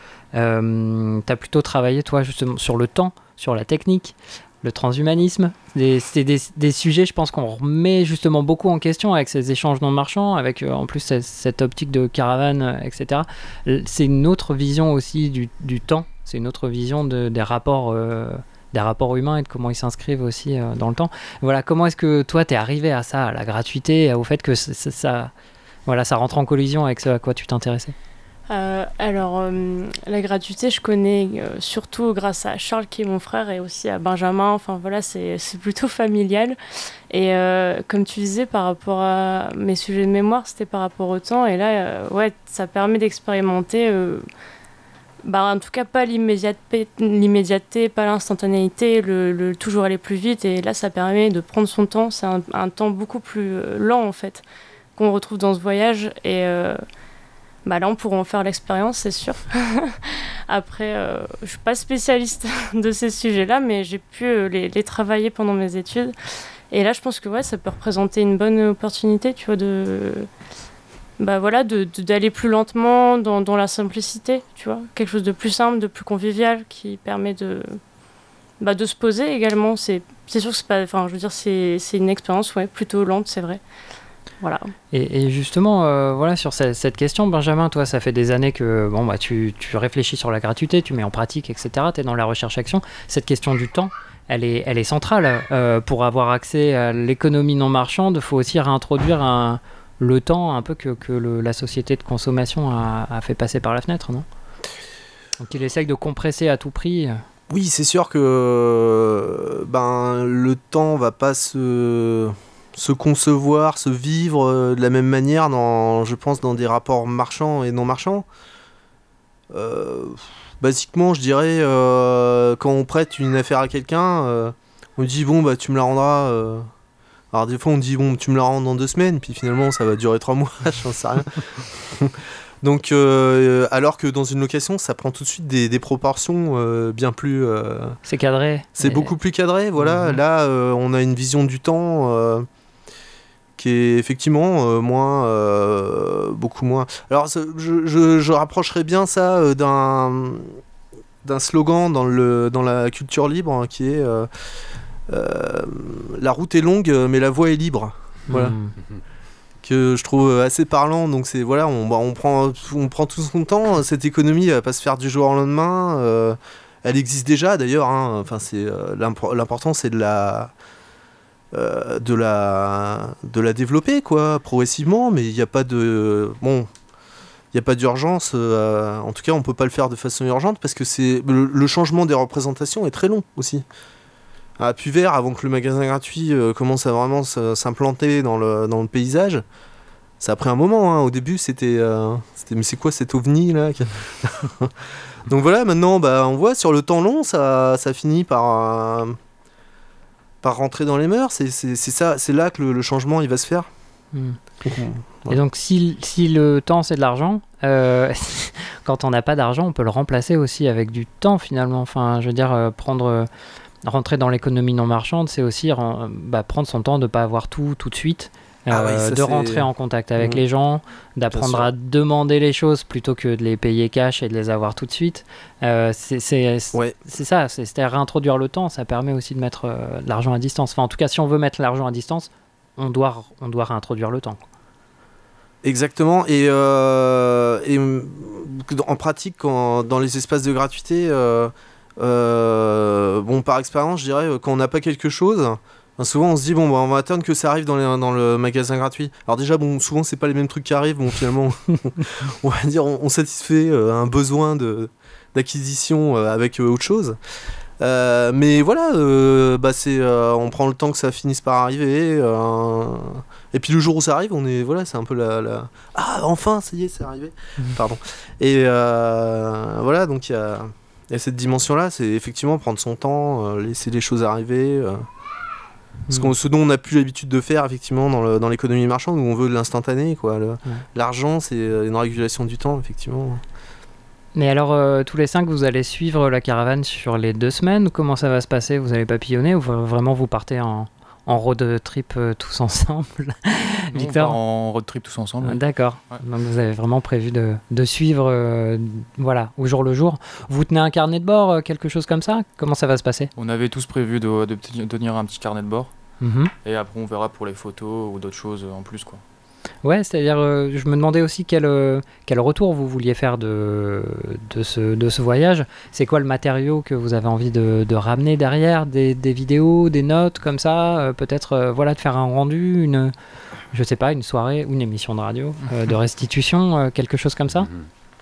as plutôt travaillé, toi, justement, sur le temps, sur la technique, le transhumanisme. C'est des sujets, je pense, qu'on remet justement beaucoup en question avec ces échanges non marchands, avec en plus cette optique de caravane, etc. C'est une autre vision aussi du temps. C'est une autre vision des rapports humains et de comment ils s'inscrivent aussi dans le temps. Voilà, comment est-ce que toi, t'es arrivé à ça, à la gratuité, au fait que ça rentre en collision avec ce à quoi tu t'intéressais? La gratuité, je connais surtout grâce à Charles qui est mon frère et aussi à Benjamin. Enfin voilà, c'est plutôt familial. Et comme tu disais, par rapport à mes sujets de mémoire, c'était par rapport au temps. Et là, ça permet d'expérimenter... en tout cas, pas l'immédiateté, pas l'instantanéité, le toujours aller plus vite. Et là, ça permet de prendre son temps. C'est un temps beaucoup plus lent, en fait, qu'on retrouve dans ce voyage. Et là, on pourra en faire l'expérience, c'est sûr. Après, je suis pas spécialiste de ces sujets-là, mais j'ai pu les travailler pendant mes études. Et là, je pense que ça peut représenter une bonne opportunité, tu vois, d'aller plus lentement dans la simplicité, tu vois, quelque chose de plus simple, de plus convivial, qui permet de se poser également. C'est sûr que c'est pas, c'est une expérience plutôt lente, c'est vrai. Voilà. Et justement, sur cette question, Benjamin, toi, ça fait des années que tu réfléchis sur la gratuité, tu mets en pratique, etc. Tu es dans la recherche-action. Cette question du temps, elle est centrale. Pour avoir accès à l'économie non marchande, il faut aussi réintroduire le temps un peu que la société de consommation a fait passer par la fenêtre, non? Donc il essaye de compresser à tout prix. Oui, c'est sûr que le temps va pas se se concevoir, se vivre de la même manière, je pense, dans des rapports marchands et non marchands. Basiquement, je dirais, quand on prête une affaire à quelqu'un, on dit bon, bah tu me la rendras. Alors des fois, on dit bon, tu me la rends dans 2 semaines, puis finalement, ça va durer 3 mois, j'en sais rien. Donc, alors que dans une location, ça prend tout de suite des proportions bien plus. C'est cadré. C'est beaucoup plus cadré, voilà. Là, on a une vision du temps qui est effectivement beaucoup moins. Alors, je rapprocherais bien ça d'un slogan dans la culture libre hein, qui est la route est longue, mais la voie est libre. Voilà. Que je trouve assez parlant. Donc c'est voilà, on prend tout son temps. Cette économie, elle va pas se faire du jour au lendemain. Elle existe déjà d'ailleurs. Hein. Enfin, c'est l'important, c'est de la développer quoi, progressivement. Mais il n'y a pas de il n'y a pas d'urgence. En tout cas, on peut pas le faire de façon urgente parce que c'est le changement des représentations est très long aussi. À Puvert, avant que le magasin gratuit commence à vraiment s'implanter dans le paysage, ça a pris un moment. Hein. Au début, c'était mais c'est quoi cet ovni là Donc voilà, maintenant, on voit sur le temps long, ça finit par rentrer dans les mœurs. C'est là que le changement il va se faire. Et donc, si le temps c'est de l'argent, quand on n'a pas d'argent, on peut le remplacer aussi avec du temps finalement. Enfin, je veux dire, rentrer dans l'économie non marchande, c'est aussi prendre son temps de ne pas avoir tout de suite, de rentrer en contact avec les gens, d'apprendre à demander les choses plutôt que de les payer cash et de les avoir tout de suite. C'est ça, c'est réintroduire le temps, ça permet aussi de mettre de l'argent à distance. Enfin, en tout cas, si on veut mettre l'argent à distance, on doit réintroduire le temps. Exactement, et en pratique, dans les espaces de gratuité, par expérience, je dirais, quand on n'a pas quelque chose, souvent on se dit on va attendre que ça arrive dans le magasin gratuit. Alors déjà, souvent c'est pas les mêmes trucs qui arrivent, finalement, on va dire, on satisfait un besoin d'acquisition avec autre chose. Mais voilà, on prend le temps que ça finisse par arriver. Et puis le jour où ça arrive, c'est un peu ah, enfin, ça y est, c'est arrivé. Pardon. Et voilà, donc il y a cette dimension-là, c'est effectivement prendre son temps, laisser les choses arriver. Ce dont on n'a plus l'habitude de faire, effectivement, dans l'économie marchande, où on veut de l'instantané, quoi. L'argent, c'est une régulation du temps, effectivement. Mais alors, tous les 5, vous allez suivre la caravane sur les 2 semaines. Comment ça va se passer ? Vous allez papillonner ou vraiment vous partez en road trip tous ensemble? Victor ? En road trip tous ensemble. Oui. D'accord. Ouais. Donc vous avez vraiment prévu de suivre au jour le jour. Vous tenez un carnet de bord, quelque chose comme ça ? Comment ça va se passer ? On avait tous prévu de tenir un petit carnet de bord. Et après on verra pour les photos ou d'autres choses en plus, quoi. Ouais, c'est-à-dire, je me demandais aussi quel retour vous vouliez faire de ce voyage. C'est quoi le matériau que vous avez envie de ramener derrière ? Des vidéos, des notes comme ça, peut-être de faire un rendu, une soirée ou une émission de radio de restitution, quelque chose comme ça.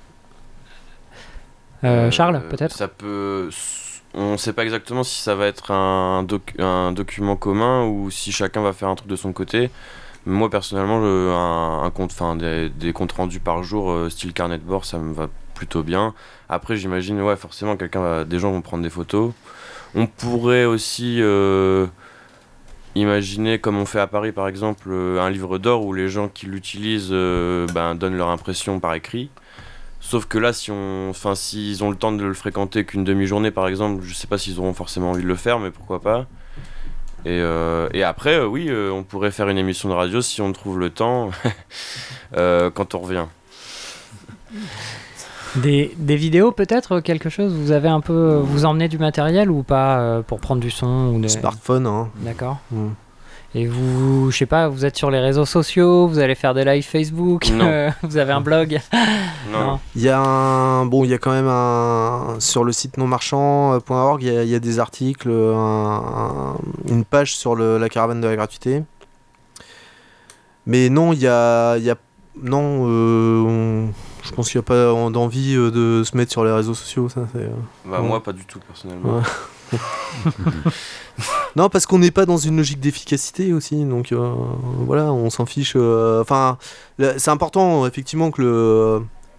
Charles, peut-être ? Ça peut... On ne sait pas exactement si ça va être un document commun ou si chacun va faire un truc de son côté. Moi personnellement, des comptes rendus par jour style carnet de bord, ça me va plutôt bien. Après, j'imagine, forcément, des gens vont prendre des photos. On pourrait aussi imaginer, comme on fait à Paris par exemple, un livre d'or où les gens qui l'utilisent donnent leur impression par écrit. Sauf que là, s'ils ont le temps de le fréquenter qu'une demi-journée par exemple, je sais pas s'ils auront forcément envie de le faire, mais pourquoi pas. Et après, on pourrait faire une émission de radio si on trouve le temps quand on revient. Des vidéos peut-être, quelque chose, vous avez un peu, vous emmenez du matériel ou pas pour prendre du son ou Smartphone, hein. D'accord. Et vous, je sais pas, vous êtes sur les réseaux sociaux, vous allez faire des lives Facebook, vous avez un blog? Non. Il y a quand même sur le site nonmarchand.org, il y a des articles, une page sur la caravane de la gratuité. Mais non, je pense qu'il n'y a pas d'envie de se mettre sur les réseaux sociaux. Ça, moi, pas du tout, personnellement. Ouais. Non, parce qu'on n'est pas dans une logique d'efficacité aussi, donc voilà, on s'en fiche. Enfin, c'est important effectivement que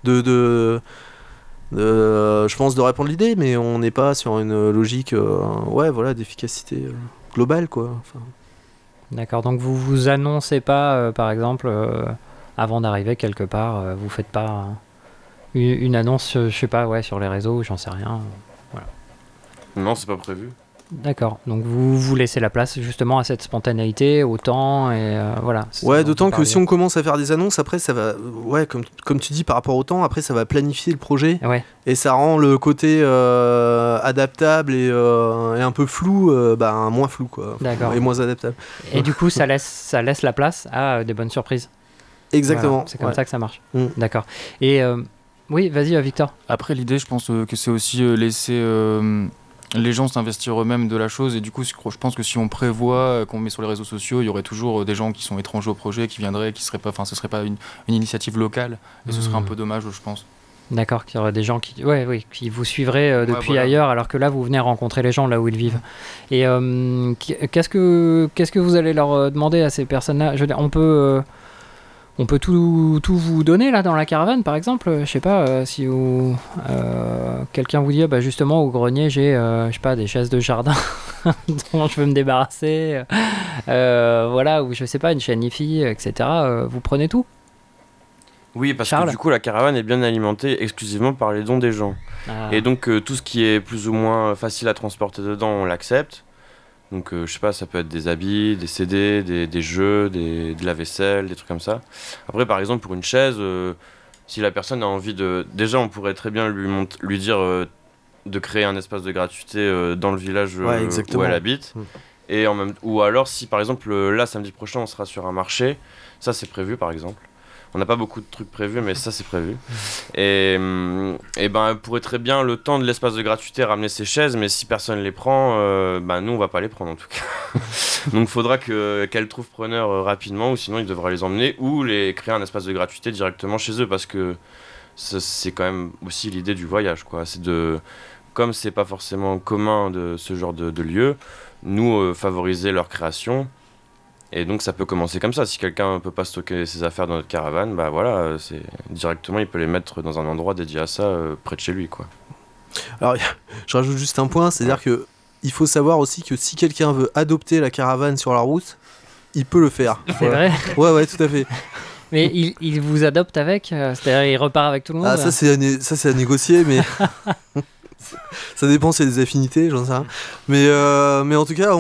je pense de répondre l'idée, mais on n'est pas sur une logique, d'efficacité globale, quoi. Enfin. D'accord, donc vous vous annoncez pas, par exemple, avant d'arriver quelque part, vous faites pas une annonce, je sais pas, sur les réseaux, j'en sais rien. Voilà. Non, c'est pas prévu. D'accord, donc vous laissez la place justement à cette spontanéité, au temps, et voilà. Ouais, d'autant que si on commence à faire des annonces, après ça va, comme tu dis, par rapport au temps, après ça va planifier le projet, et ça rend le côté adaptable et un peu flou, moins flou, quoi. D'accord. Et moins adaptable. Et du coup, ça laisse la place à des bonnes surprises. Exactement. Voilà, c'est comme ça que ça marche. D'accord. Et oui, vas-y, Victor. Après, l'idée, je pense que c'est aussi laisser les gens s'investir eux-mêmes de la chose, et du coup, je pense que si on prévoit qu'on met sur les réseaux sociaux, il y aurait toujours des gens qui sont étrangers au projet, qui viendraient, ce serait pas une initiative locale, et ce serait un peu dommage, je pense. D'accord, qu'il y aurait des gens qui vous suivraient depuis ailleurs, alors que là, vous venez rencontrer les gens là où ils vivent. Et qu'est-ce que vous allez leur demander à ces personnes-là ? Je veux dire, on peut tout vous donner là dans la caravane, par exemple. Je sais pas, si quelqu'un vous dit justement au grenier j'ai je sais pas, des chaises de jardin dont je veux me débarrasser, ou je sais pas, une chaîne IFI, etc. Vous prenez tout ? Oui, parce Charles ? que du coup la caravane est bien alimentée exclusivement par les dons des gens. Et donc tout ce qui est plus ou moins facile à transporter dedans, on l'accepte. Donc je sais pas, ça peut être des habits, des CD, des jeux, de la vaisselle, des trucs comme ça. Après par exemple pour une chaise, si la personne a envie de... Déjà on pourrait très bien lui dire de créer un espace de gratuité dans le village où elle habite. Ou alors si par exemple là samedi prochain on sera sur un marché, ça c'est prévu par exemple. On n'a pas beaucoup de trucs prévus, mais ça c'est prévu. Et elle pourrait très bien, le temps de l'espace de gratuité, ramener ses chaises, mais si personne les prend, nous on va pas les prendre en tout cas. Donc il faudra qu'elle trouve preneur rapidement, ou sinon il devra les emmener, ou créer un espace de gratuité directement chez eux, parce que c'est quand même aussi l'idée du voyage, quoi. Comme c'est pas forcément commun de ce genre de lieu, nous favoriser leur création. Et donc ça peut commencer comme ça. Si quelqu'un ne peut pas stocker ses affaires dans notre caravane, directement il peut les mettre dans un endroit dédié à ça, près de chez lui, quoi. Alors je rajoute juste un point, c'est-à-dire que il faut savoir aussi que si quelqu'un veut adopter la caravane sur la route, il peut le faire. C'est vrai ? Ouais, tout à fait. Mais il vous adopte avec, c'est-à-dire il repart avec tout le monde ? Ah, ça c'est à négocier, mais ça dépend, c'est des affinités, j'en sais rien. Mais en tout cas,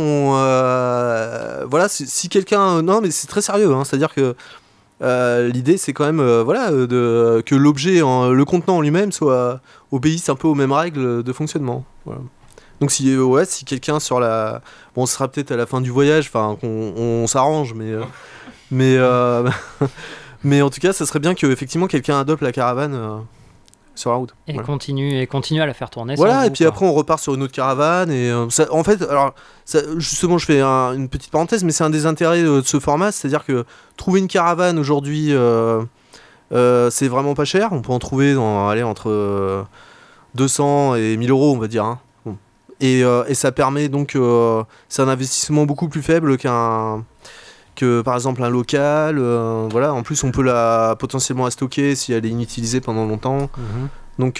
si quelqu'un... Non, mais c'est très sérieux, hein, c'est-à-dire que l'idée, c'est quand même que l'objet, le contenant en lui-même, obéisse un peu aux mêmes règles de fonctionnement. Voilà. Donc si quelqu'un sur la... Bon, ce sera peut-être à la fin du voyage, on s'arrange, mais en tout cas, ça serait bien qu'effectivement quelqu'un adopte la caravane... sur la route. Et continue à la faire tourner. Voilà, et puis après on repart sur une autre caravane. Et en fait, justement, je fais une petite parenthèse, mais c'est un des intérêts de ce format, c'est-à-dire que trouver une caravane aujourd'hui, c'est vraiment pas cher. On peut en trouver entre 200 et 1000 euros, on va dire. Hein. Bon. Et ça permet donc, c'est un investissement beaucoup plus faible que par exemple un local, en plus on peut potentiellement la stocker si elle est inutilisée pendant longtemps. Donc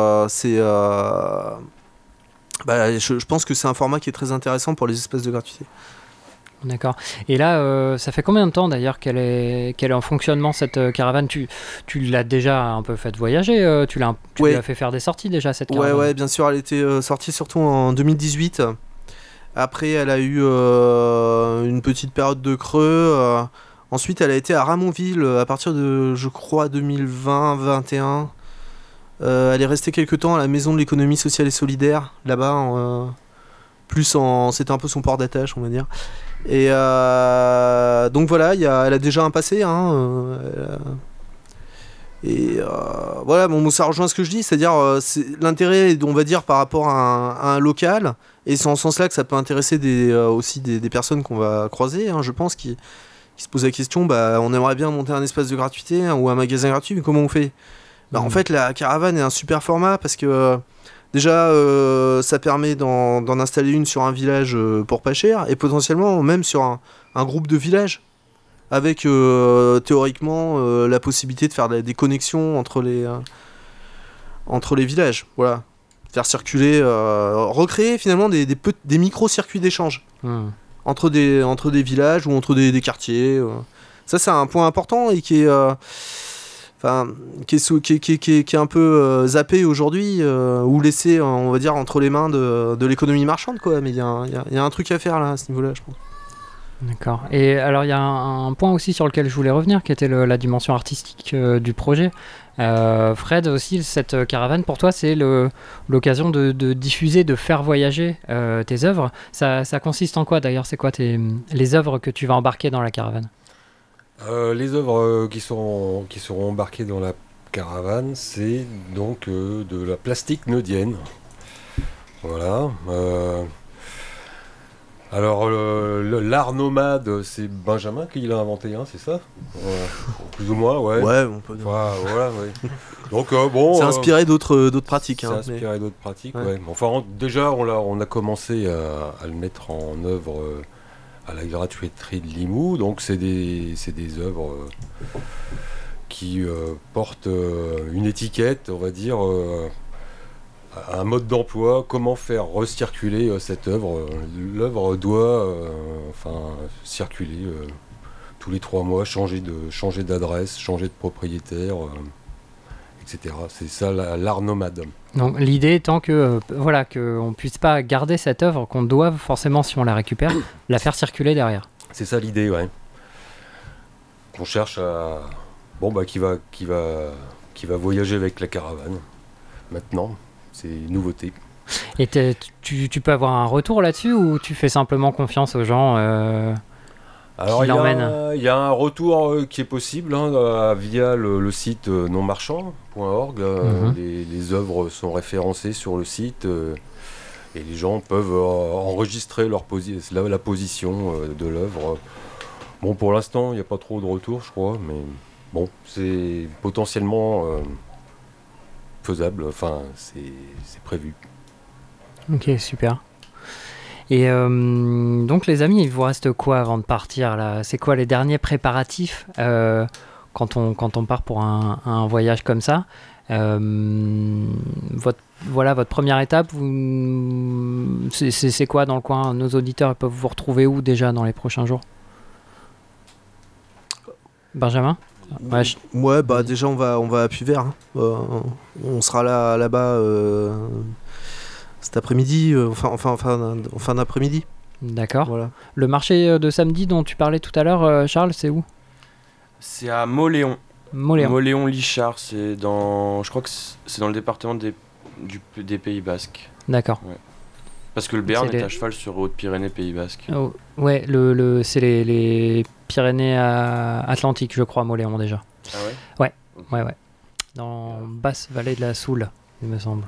je pense que c'est un format qui est très intéressant pour les espaces de gratuité. D'accord. Et là, ça fait combien de temps d'ailleurs qu'elle est en fonctionnement, cette caravane ? Tu l'as déjà un peu fait voyager, tu l'as fait faire des sorties déjà, cette caravane ? Ouais, bien sûr, elle était sortie surtout en 2018. Après, elle a eu une petite période de creux. Ensuite, elle a été à Ramonville à partir de, je crois, 2020-21. Elle est restée quelques temps à la Maison de l'économie sociale et solidaire, là-bas. C'était un peu son port d'attache, on va dire. Et donc voilà, elle a déjà un passé. Ça rejoint ce que je dis, c'est-à-dire l'intérêt, on va dire, par rapport à un local, et c'est en ce sens-là que ça peut intéresser aussi des personnes qu'on va croiser, je pense, qui se posent la question, on aimerait bien monter un espace de gratuité ou un magasin gratuit, mais comment on fait ? En fait, la caravane est un super format parce que Déjà, ça permet d'en installer une sur un village pour pas cher, et potentiellement même sur un groupe de villages, avec théoriquement la possibilité de faire des connexions entre les villages. Voilà. Faire circuler, recréer finalement des micro-circuits d'échange entre des villages ou entre des quartiers. Ça, c'est un point important et qui est un peu zappé aujourd'hui ou laissé, on va dire, entre les mains de l'économie marchande, quoi. Mais il y a un truc à faire là à ce niveau-là, je pense. D'accord. Et alors, il y a un point aussi sur lequel je voulais revenir, qui était la dimension artistique du projet. Fred, aussi, cette caravane, pour toi, c'est l'occasion de diffuser, de faire voyager tes œuvres. Ça consiste en quoi, d'ailleurs? C'est quoi les œuvres que tu vas embarquer dans la caravane? Les œuvres qui seront embarquées dans la caravane, c'est donc de la plastique neudienne. Voilà. Alors, l'art nomade, c'est Benjamin qui l'a inventé, hein, c'est ça? Plus ou moins, ouais. Ouais, on peut dire. Voilà, ouais. Donc, bon. C'est inspiré d'autres pratiques. C'est inspiré d'autres pratiques, ouais. Enfin, déjà, on a commencé à le mettre en œuvre à la gratuiterie de Limoux. Donc, c'est des œuvres qui portent une étiquette, on va dire. Un mode d'emploi, comment faire recirculer cette œuvre. L'œuvre doit circuler tous les 3 mois, changer d'adresse, changer de propriétaire, etc. C'est ça l'art nomade. Donc l'idée étant que qu'on puisse pas garder cette œuvre, qu'on doive forcément, si on la récupère, la faire circuler derrière. C'est ça l'idée, ouais. Qu'on cherche à... qui va voyager avec la caravane, maintenant. C'est une nouveauté. Et tu peux avoir un retour là-dessus ou tu fais simplement confiance aux gens Alors, qui l'emmènent? Il y a un retour qui est possible via le site nonmarchand.org. Les œuvres sont référencées sur le site et les gens peuvent enregistrer la position de l'œuvre. Bon, pour l'instant, il n'y a pas trop de retours, je crois, mais bon, c'est potentiellement... faisable, enfin c'est prévu. Ok, super. Et donc les amis, il vous reste quoi avant de partir là? C'est quoi les derniers préparatifs quand on part pour un voyage comme ça? Votre première étape, c'est quoi dans le coin? Nos auditeurs peuvent vous retrouver où déjà dans les prochains jours? Benjamin? Ouais, bah déjà on va à Puyvert. On sera là-bas cet après-midi, en fin d'après-midi. D'accord. Voilà. Le marché de samedi dont tu parlais tout à l'heure, Charles, c'est où? C'est à Mauléon. Mauléon-Lichard, je crois que c'est dans le département des Pays Basques. D'accord. Ouais. Parce que le Béarn est à cheval sur Haute-Pyrénées, Pays Basques. Oh, ouais, c'est les Pyrénées Atlantiques, je crois, Mauléon déjà. Ah ouais? Ouais. Dans basse vallée de la Soule, il me semble.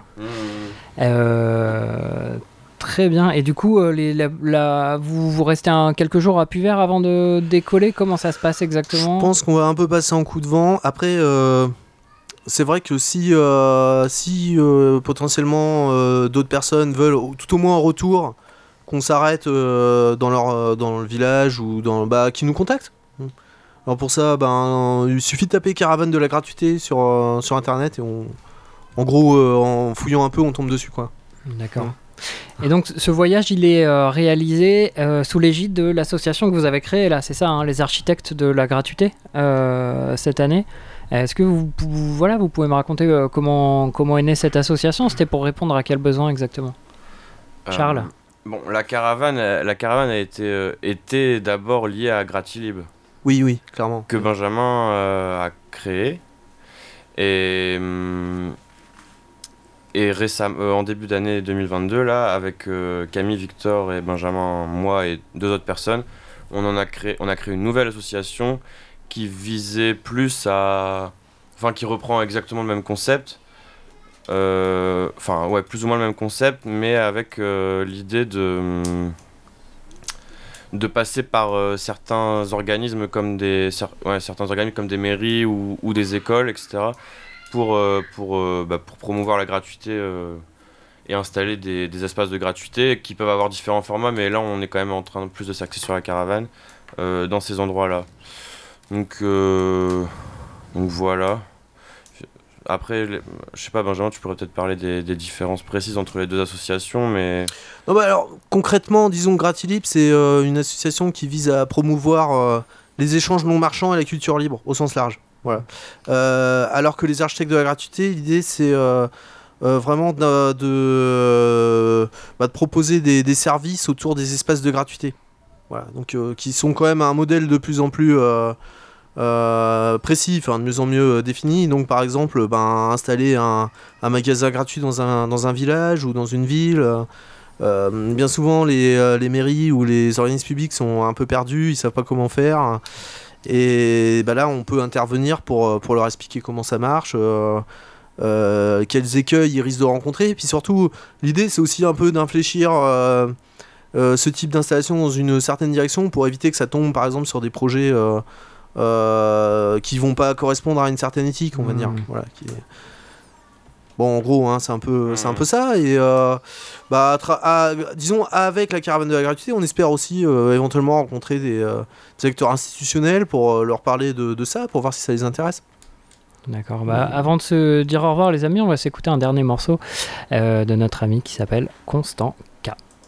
Très bien. Et du coup, vous restez quelques jours à Puyvert avant de décoller. Comment ça se passe exactement? Je pense qu'on va un peu passer en coup de vent. Après, c'est vrai que si potentiellement d'autres personnes veulent tout au moins un retour, qu'on s'arrête dans le village ou qui nous contactent. Alors pour ça, il suffit de taper caravane de la gratuité sur internet et en gros, en fouillant un peu, on tombe dessus, quoi. D'accord. Et donc ce voyage, il est réalisé sous l'égide de l'association que vous avez créée là, c'est ça, hein, les architectes de la gratuité cette année. Est-ce que vous pouvez me raconter comment est née cette association? C'était pour répondre à quel besoin exactement? Charles? Bon, la caravane a été d'abord liée à Gratilib. Oui, clairement. Que Benjamin a créé. Et récemment, en début d'année 2022, là, avec Camille, Victor et Benjamin, moi et 2 autres personnes, on a créé une nouvelle association qui visait plus qui reprend exactement le même concept. Plus ou moins le même concept, mais avec l'idée de passer par certains organismes comme des mairies ou des écoles, etc. pour promouvoir la gratuité et installer des espaces de gratuité qui peuvent avoir différents formats, mais là on est quand même en train plus de s'axer sur la caravane dans ces endroits-là. Donc voilà. Après, je sais pas, Benjamin, tu pourrais peut-être parler des différences précises entre les deux associations, mais... Non, bah alors, concrètement, disons Gratilib, c'est une association qui vise à promouvoir les échanges non marchands et la culture libre, au sens large. Voilà. Alors que les architectes de la gratuité, l'idée, c'est vraiment de proposer des services autour des espaces de gratuité. Voilà. Donc, qui sont quand même un modèle de plus en plus... précis, enfin de mieux en mieux défini. Donc par exemple installer un magasin gratuit dans un village ou dans une ville. Bien souvent les mairies ou les organismes publics sont un peu perdus, ils savent pas comment faire. Et là on peut intervenir pour leur expliquer comment ça marche, quels écueils ils risquent de rencontrer. Et puis surtout l'idée c'est aussi un peu d'infléchir ce type d'installation dans une certaine direction pour éviter que ça tombe par exemple sur des projets qui vont pas correspondre à une certaine éthique, on va dire. Voilà, bon, en gros, c'est un peu ça. Et disons, avec la caravane de la gratuité, on espère aussi éventuellement rencontrer des acteurs institutionnels pour leur parler de ça, pour voir si ça les intéresse. D'accord. Avant de se dire au revoir, les amis, on va s'écouter un dernier morceau de notre ami qui s'appelle Constant K.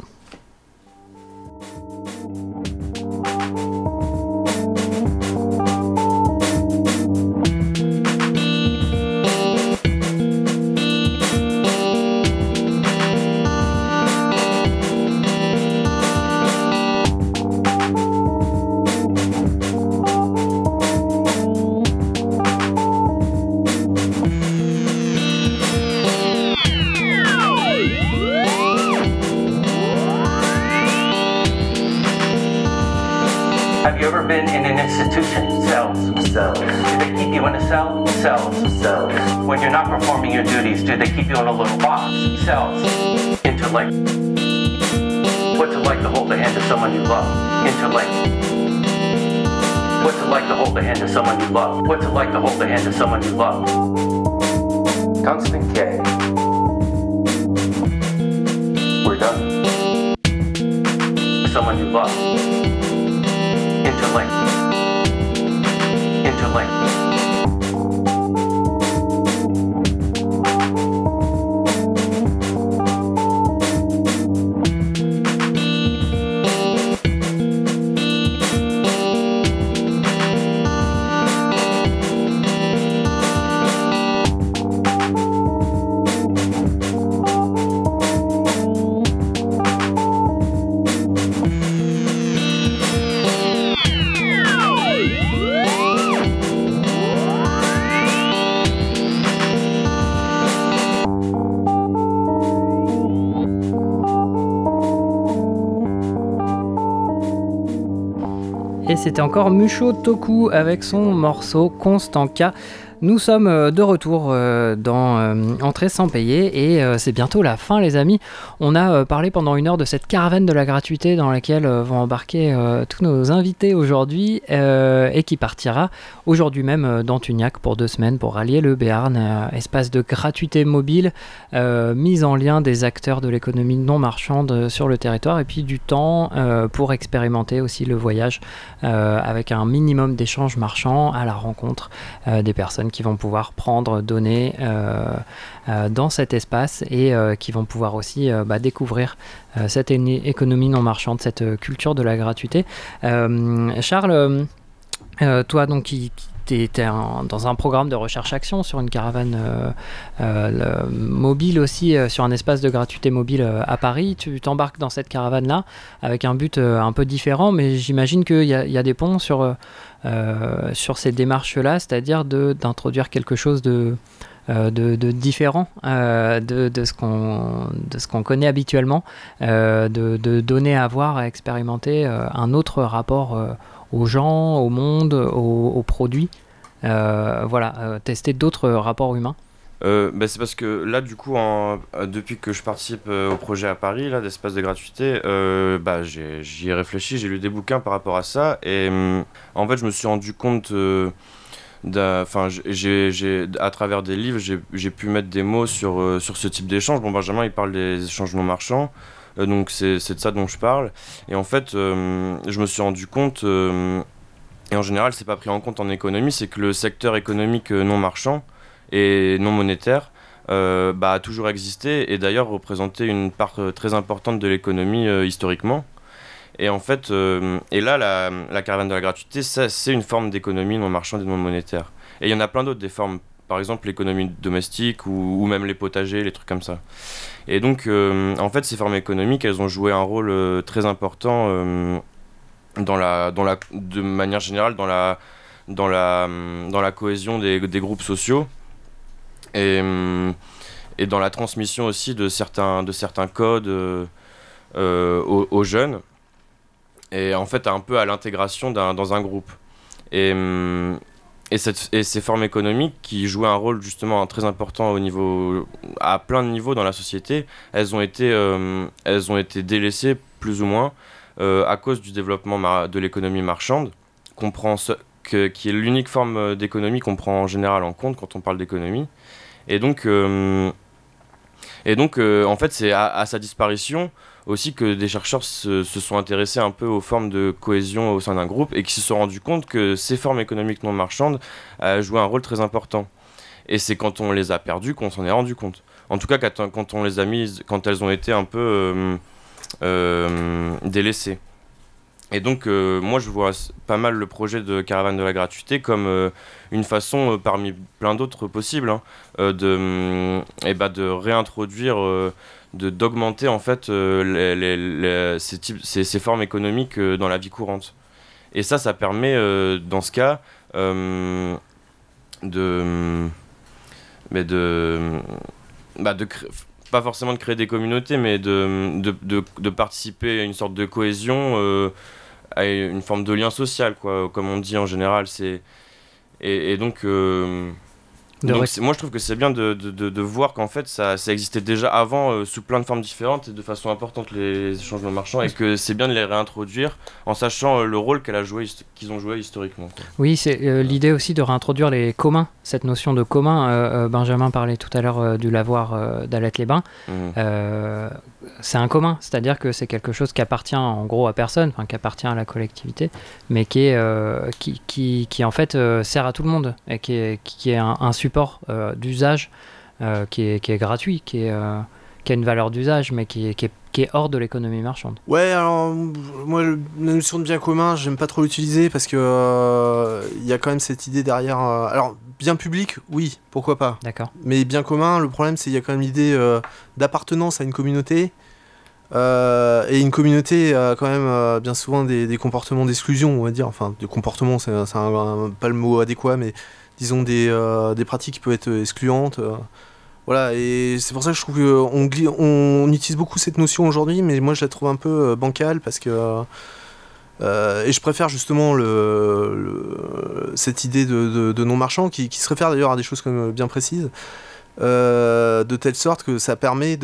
Have you ever been in an institution? Cells. Cells. Do they keep you in a cell? Cells. Cells. When you're not performing your duties, do they keep you in a little box? Cells. Interlink. What's it like to hold the hand of someone you love? Interlink. What's it like to hold the hand of someone you love? What's it like to hold the hand of someone you love? Constant K. We're done. Someone you love. Interlink. Interlink. Et c'était encore Musho Toku avec son morceau Constant K. Nous sommes de retour dans Entrée sans payer et c'est bientôt la fin, les amis. On a parlé pendant 1 heure de cette caravane de la gratuité dans laquelle vont embarquer tous nos invités aujourd'hui et qui partira aujourd'hui même dans Tugnac pour 2 semaines pour rallier le Béarn, espace de gratuité mobile, mise en lien des acteurs de l'économie non marchande sur le territoire et puis du temps pour expérimenter aussi le voyage avec un minimum d'échanges marchands à la rencontre des personnes qui vont pouvoir prendre, donner dans cet espace et qui vont pouvoir aussi découvrir cette économie non marchande, cette culture de la gratuité. Charles, toi donc qui était dans un programme de recherche-action sur une caravane mobile aussi, sur un espace de gratuité mobile à Paris. Tu t'embarques dans cette caravane-là avec un but un peu différent, mais j'imagine qu'il y a des ponts sur ces démarches-là, c'est-à-dire d'introduire quelque chose de différent de ce qu'on connaît habituellement, de donner à voir, à expérimenter un autre rapport aux gens, au monde, aux produits, tester d'autres rapports humains. C'est parce que là du coup depuis que je participe au projet à Paris là, d'espace de gratuité, j'y ai réfléchi, j'ai lu des bouquins par rapport à ça et en fait je me suis rendu compte enfin, à travers des livres, j'ai pu mettre des mots sur ce type d'échange. Bon, Benjamin, il parle des échanges non marchands, donc c'est de ça dont je parle. Et en fait, je me suis rendu compte, et en général, c'est pas pris en compte en économie, c'est que le secteur économique non marchand et non monétaire a toujours existé et d'ailleurs représenté une part très importante de l'économie historiquement. Et en fait, et là, la caravane de la gratuité, ça, c'est une forme d'économie non marchande et non monétaire. Et il y en a plein d'autres, des formes, par exemple l'économie domestique ou même les potagers, les trucs comme ça. Et donc, en fait, ces formes économiques, elles ont joué un rôle très important de manière générale dans la cohésion des groupes sociaux et dans la transmission aussi de certains codes aux jeunes. Et en fait un peu à l'intégration dans un groupe. Et ces formes économiques qui jouaient un rôle justement très important à plein de niveaux dans la société, elles ont été délaissées plus ou moins à cause du développement de l'économie marchande, qui est l'unique forme d'économie qu'on prend en général en compte quand on parle d'économie. Et donc en fait, c'est à sa disparition aussi que des chercheurs se sont intéressés un peu aux formes de cohésion au sein d'un groupe et qui se sont rendus compte que ces formes économiques non marchandes jouaient un rôle très important. Et c'est quand on les a perdues qu'on s'en est rendu compte. En tout cas, quand on les a mises, quand elles ont été un peu délaissées. Et donc, moi, je vois pas mal le projet de Caravane de la gratuité comme une façon, parmi plein d'autres possibles, de réintroduire, d'augmenter en fait ces formes économiques dans la vie courante. Et ça permet, dans ce cas, pas forcément de créer des communautés, mais de participer à une sorte de cohésion, à une forme de lien social, quoi, comme on dit en général. Moi je trouve que c'est bien de voir qu'en fait ça existait déjà avant sous plein de formes différentes et de façon importante, les échanges non marchands, et que c'est bien de les réintroduire en sachant le rôle qu'ils ont joué historiquement, quoi. Oui, c'est l'idée aussi de réintroduire les communs, cette notion de commun. Benjamin parlait tout à l'heure du lavoir d'Alette-les-Bains. C'est un commun, c'est-à-dire que c'est quelque chose qui appartient en gros à personne, enfin qui appartient à la collectivité, mais qui en fait sert à tout le monde et qui est un support d'usage qui est gratuit, qui a une valeur d'usage, mais qui est hors de l'économie marchande. Ouais, alors moi la notion de bien commun, j'aime pas trop l'utiliser parce que il y a quand même cette idée derrière. Alors bien public, oui, pourquoi pas. D'accord. Mais bien commun, le problème c'est qu'il y a quand même l'idée d'appartenance à une communauté. Et une communauté a quand même bien souvent des comportements d'exclusion, on va dire. Enfin, des comportements, c'est pas le mot adéquat, mais disons des pratiques qui peuvent être excluantes. Voilà, et c'est pour ça que je trouve qu'on utilise beaucoup cette notion aujourd'hui, mais moi je la trouve un peu bancale parce que. Et je préfère justement cette idée de non-marchand qui se réfère d'ailleurs à des choses comme bien précises, de telle sorte que ça permet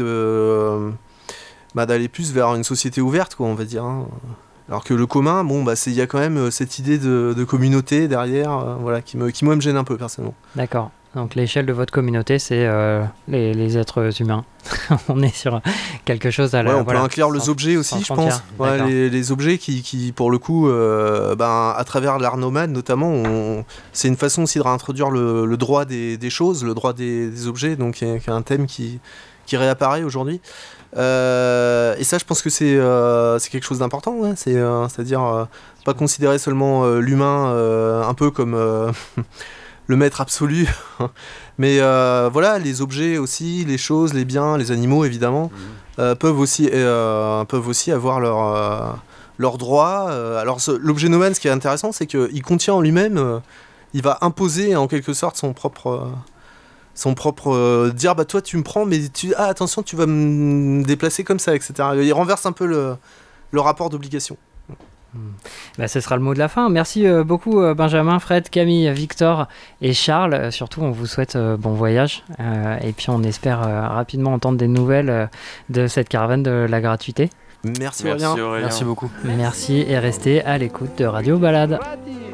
d'aller plus vers une société ouverte, quoi, on va dire. Hein. Alors que le commun, il y a quand même cette idée de communauté derrière, voilà, qui moi me gêne un peu personnellement. D'accord. Donc l'échelle de votre communauté, c'est les êtres humains. On est sur quelque chose à la... Ouais, on peut inclure les objets aussi, je pense. Ouais, les objets qui, pour le coup, à travers l'art nomade notamment, c'est une façon aussi de réintroduire le droit des choses, le droit des objets, donc qui est un thème qui réapparaît aujourd'hui. Et ça, je pense que c'est quelque chose d'important, ouais. C'est-à-dire pas considérer seulement l'humain un peu comme le maître absolu, mais voilà, les objets aussi, les choses, les biens, les animaux évidemment, peuvent aussi avoir leurs droits. Alors l'objet nomade, ce qui est intéressant, c'est qu'il contient en lui-même, il va imposer en quelque sorte son propre dire toi tu me prends, mais attention, tu vas me déplacer comme ça, etc. Il renverse un peu le rapport d'obligation. Ce sera le mot de la fin. Merci beaucoup Benjamin, Fred, Camille, Victor et Charles. Surtout on vous souhaite bon voyage et puis on espère rapidement entendre des nouvelles de cette caravane de la gratuité. Merci Aurélien. Merci beaucoup. Merci et restez à l'écoute de Radio Balade.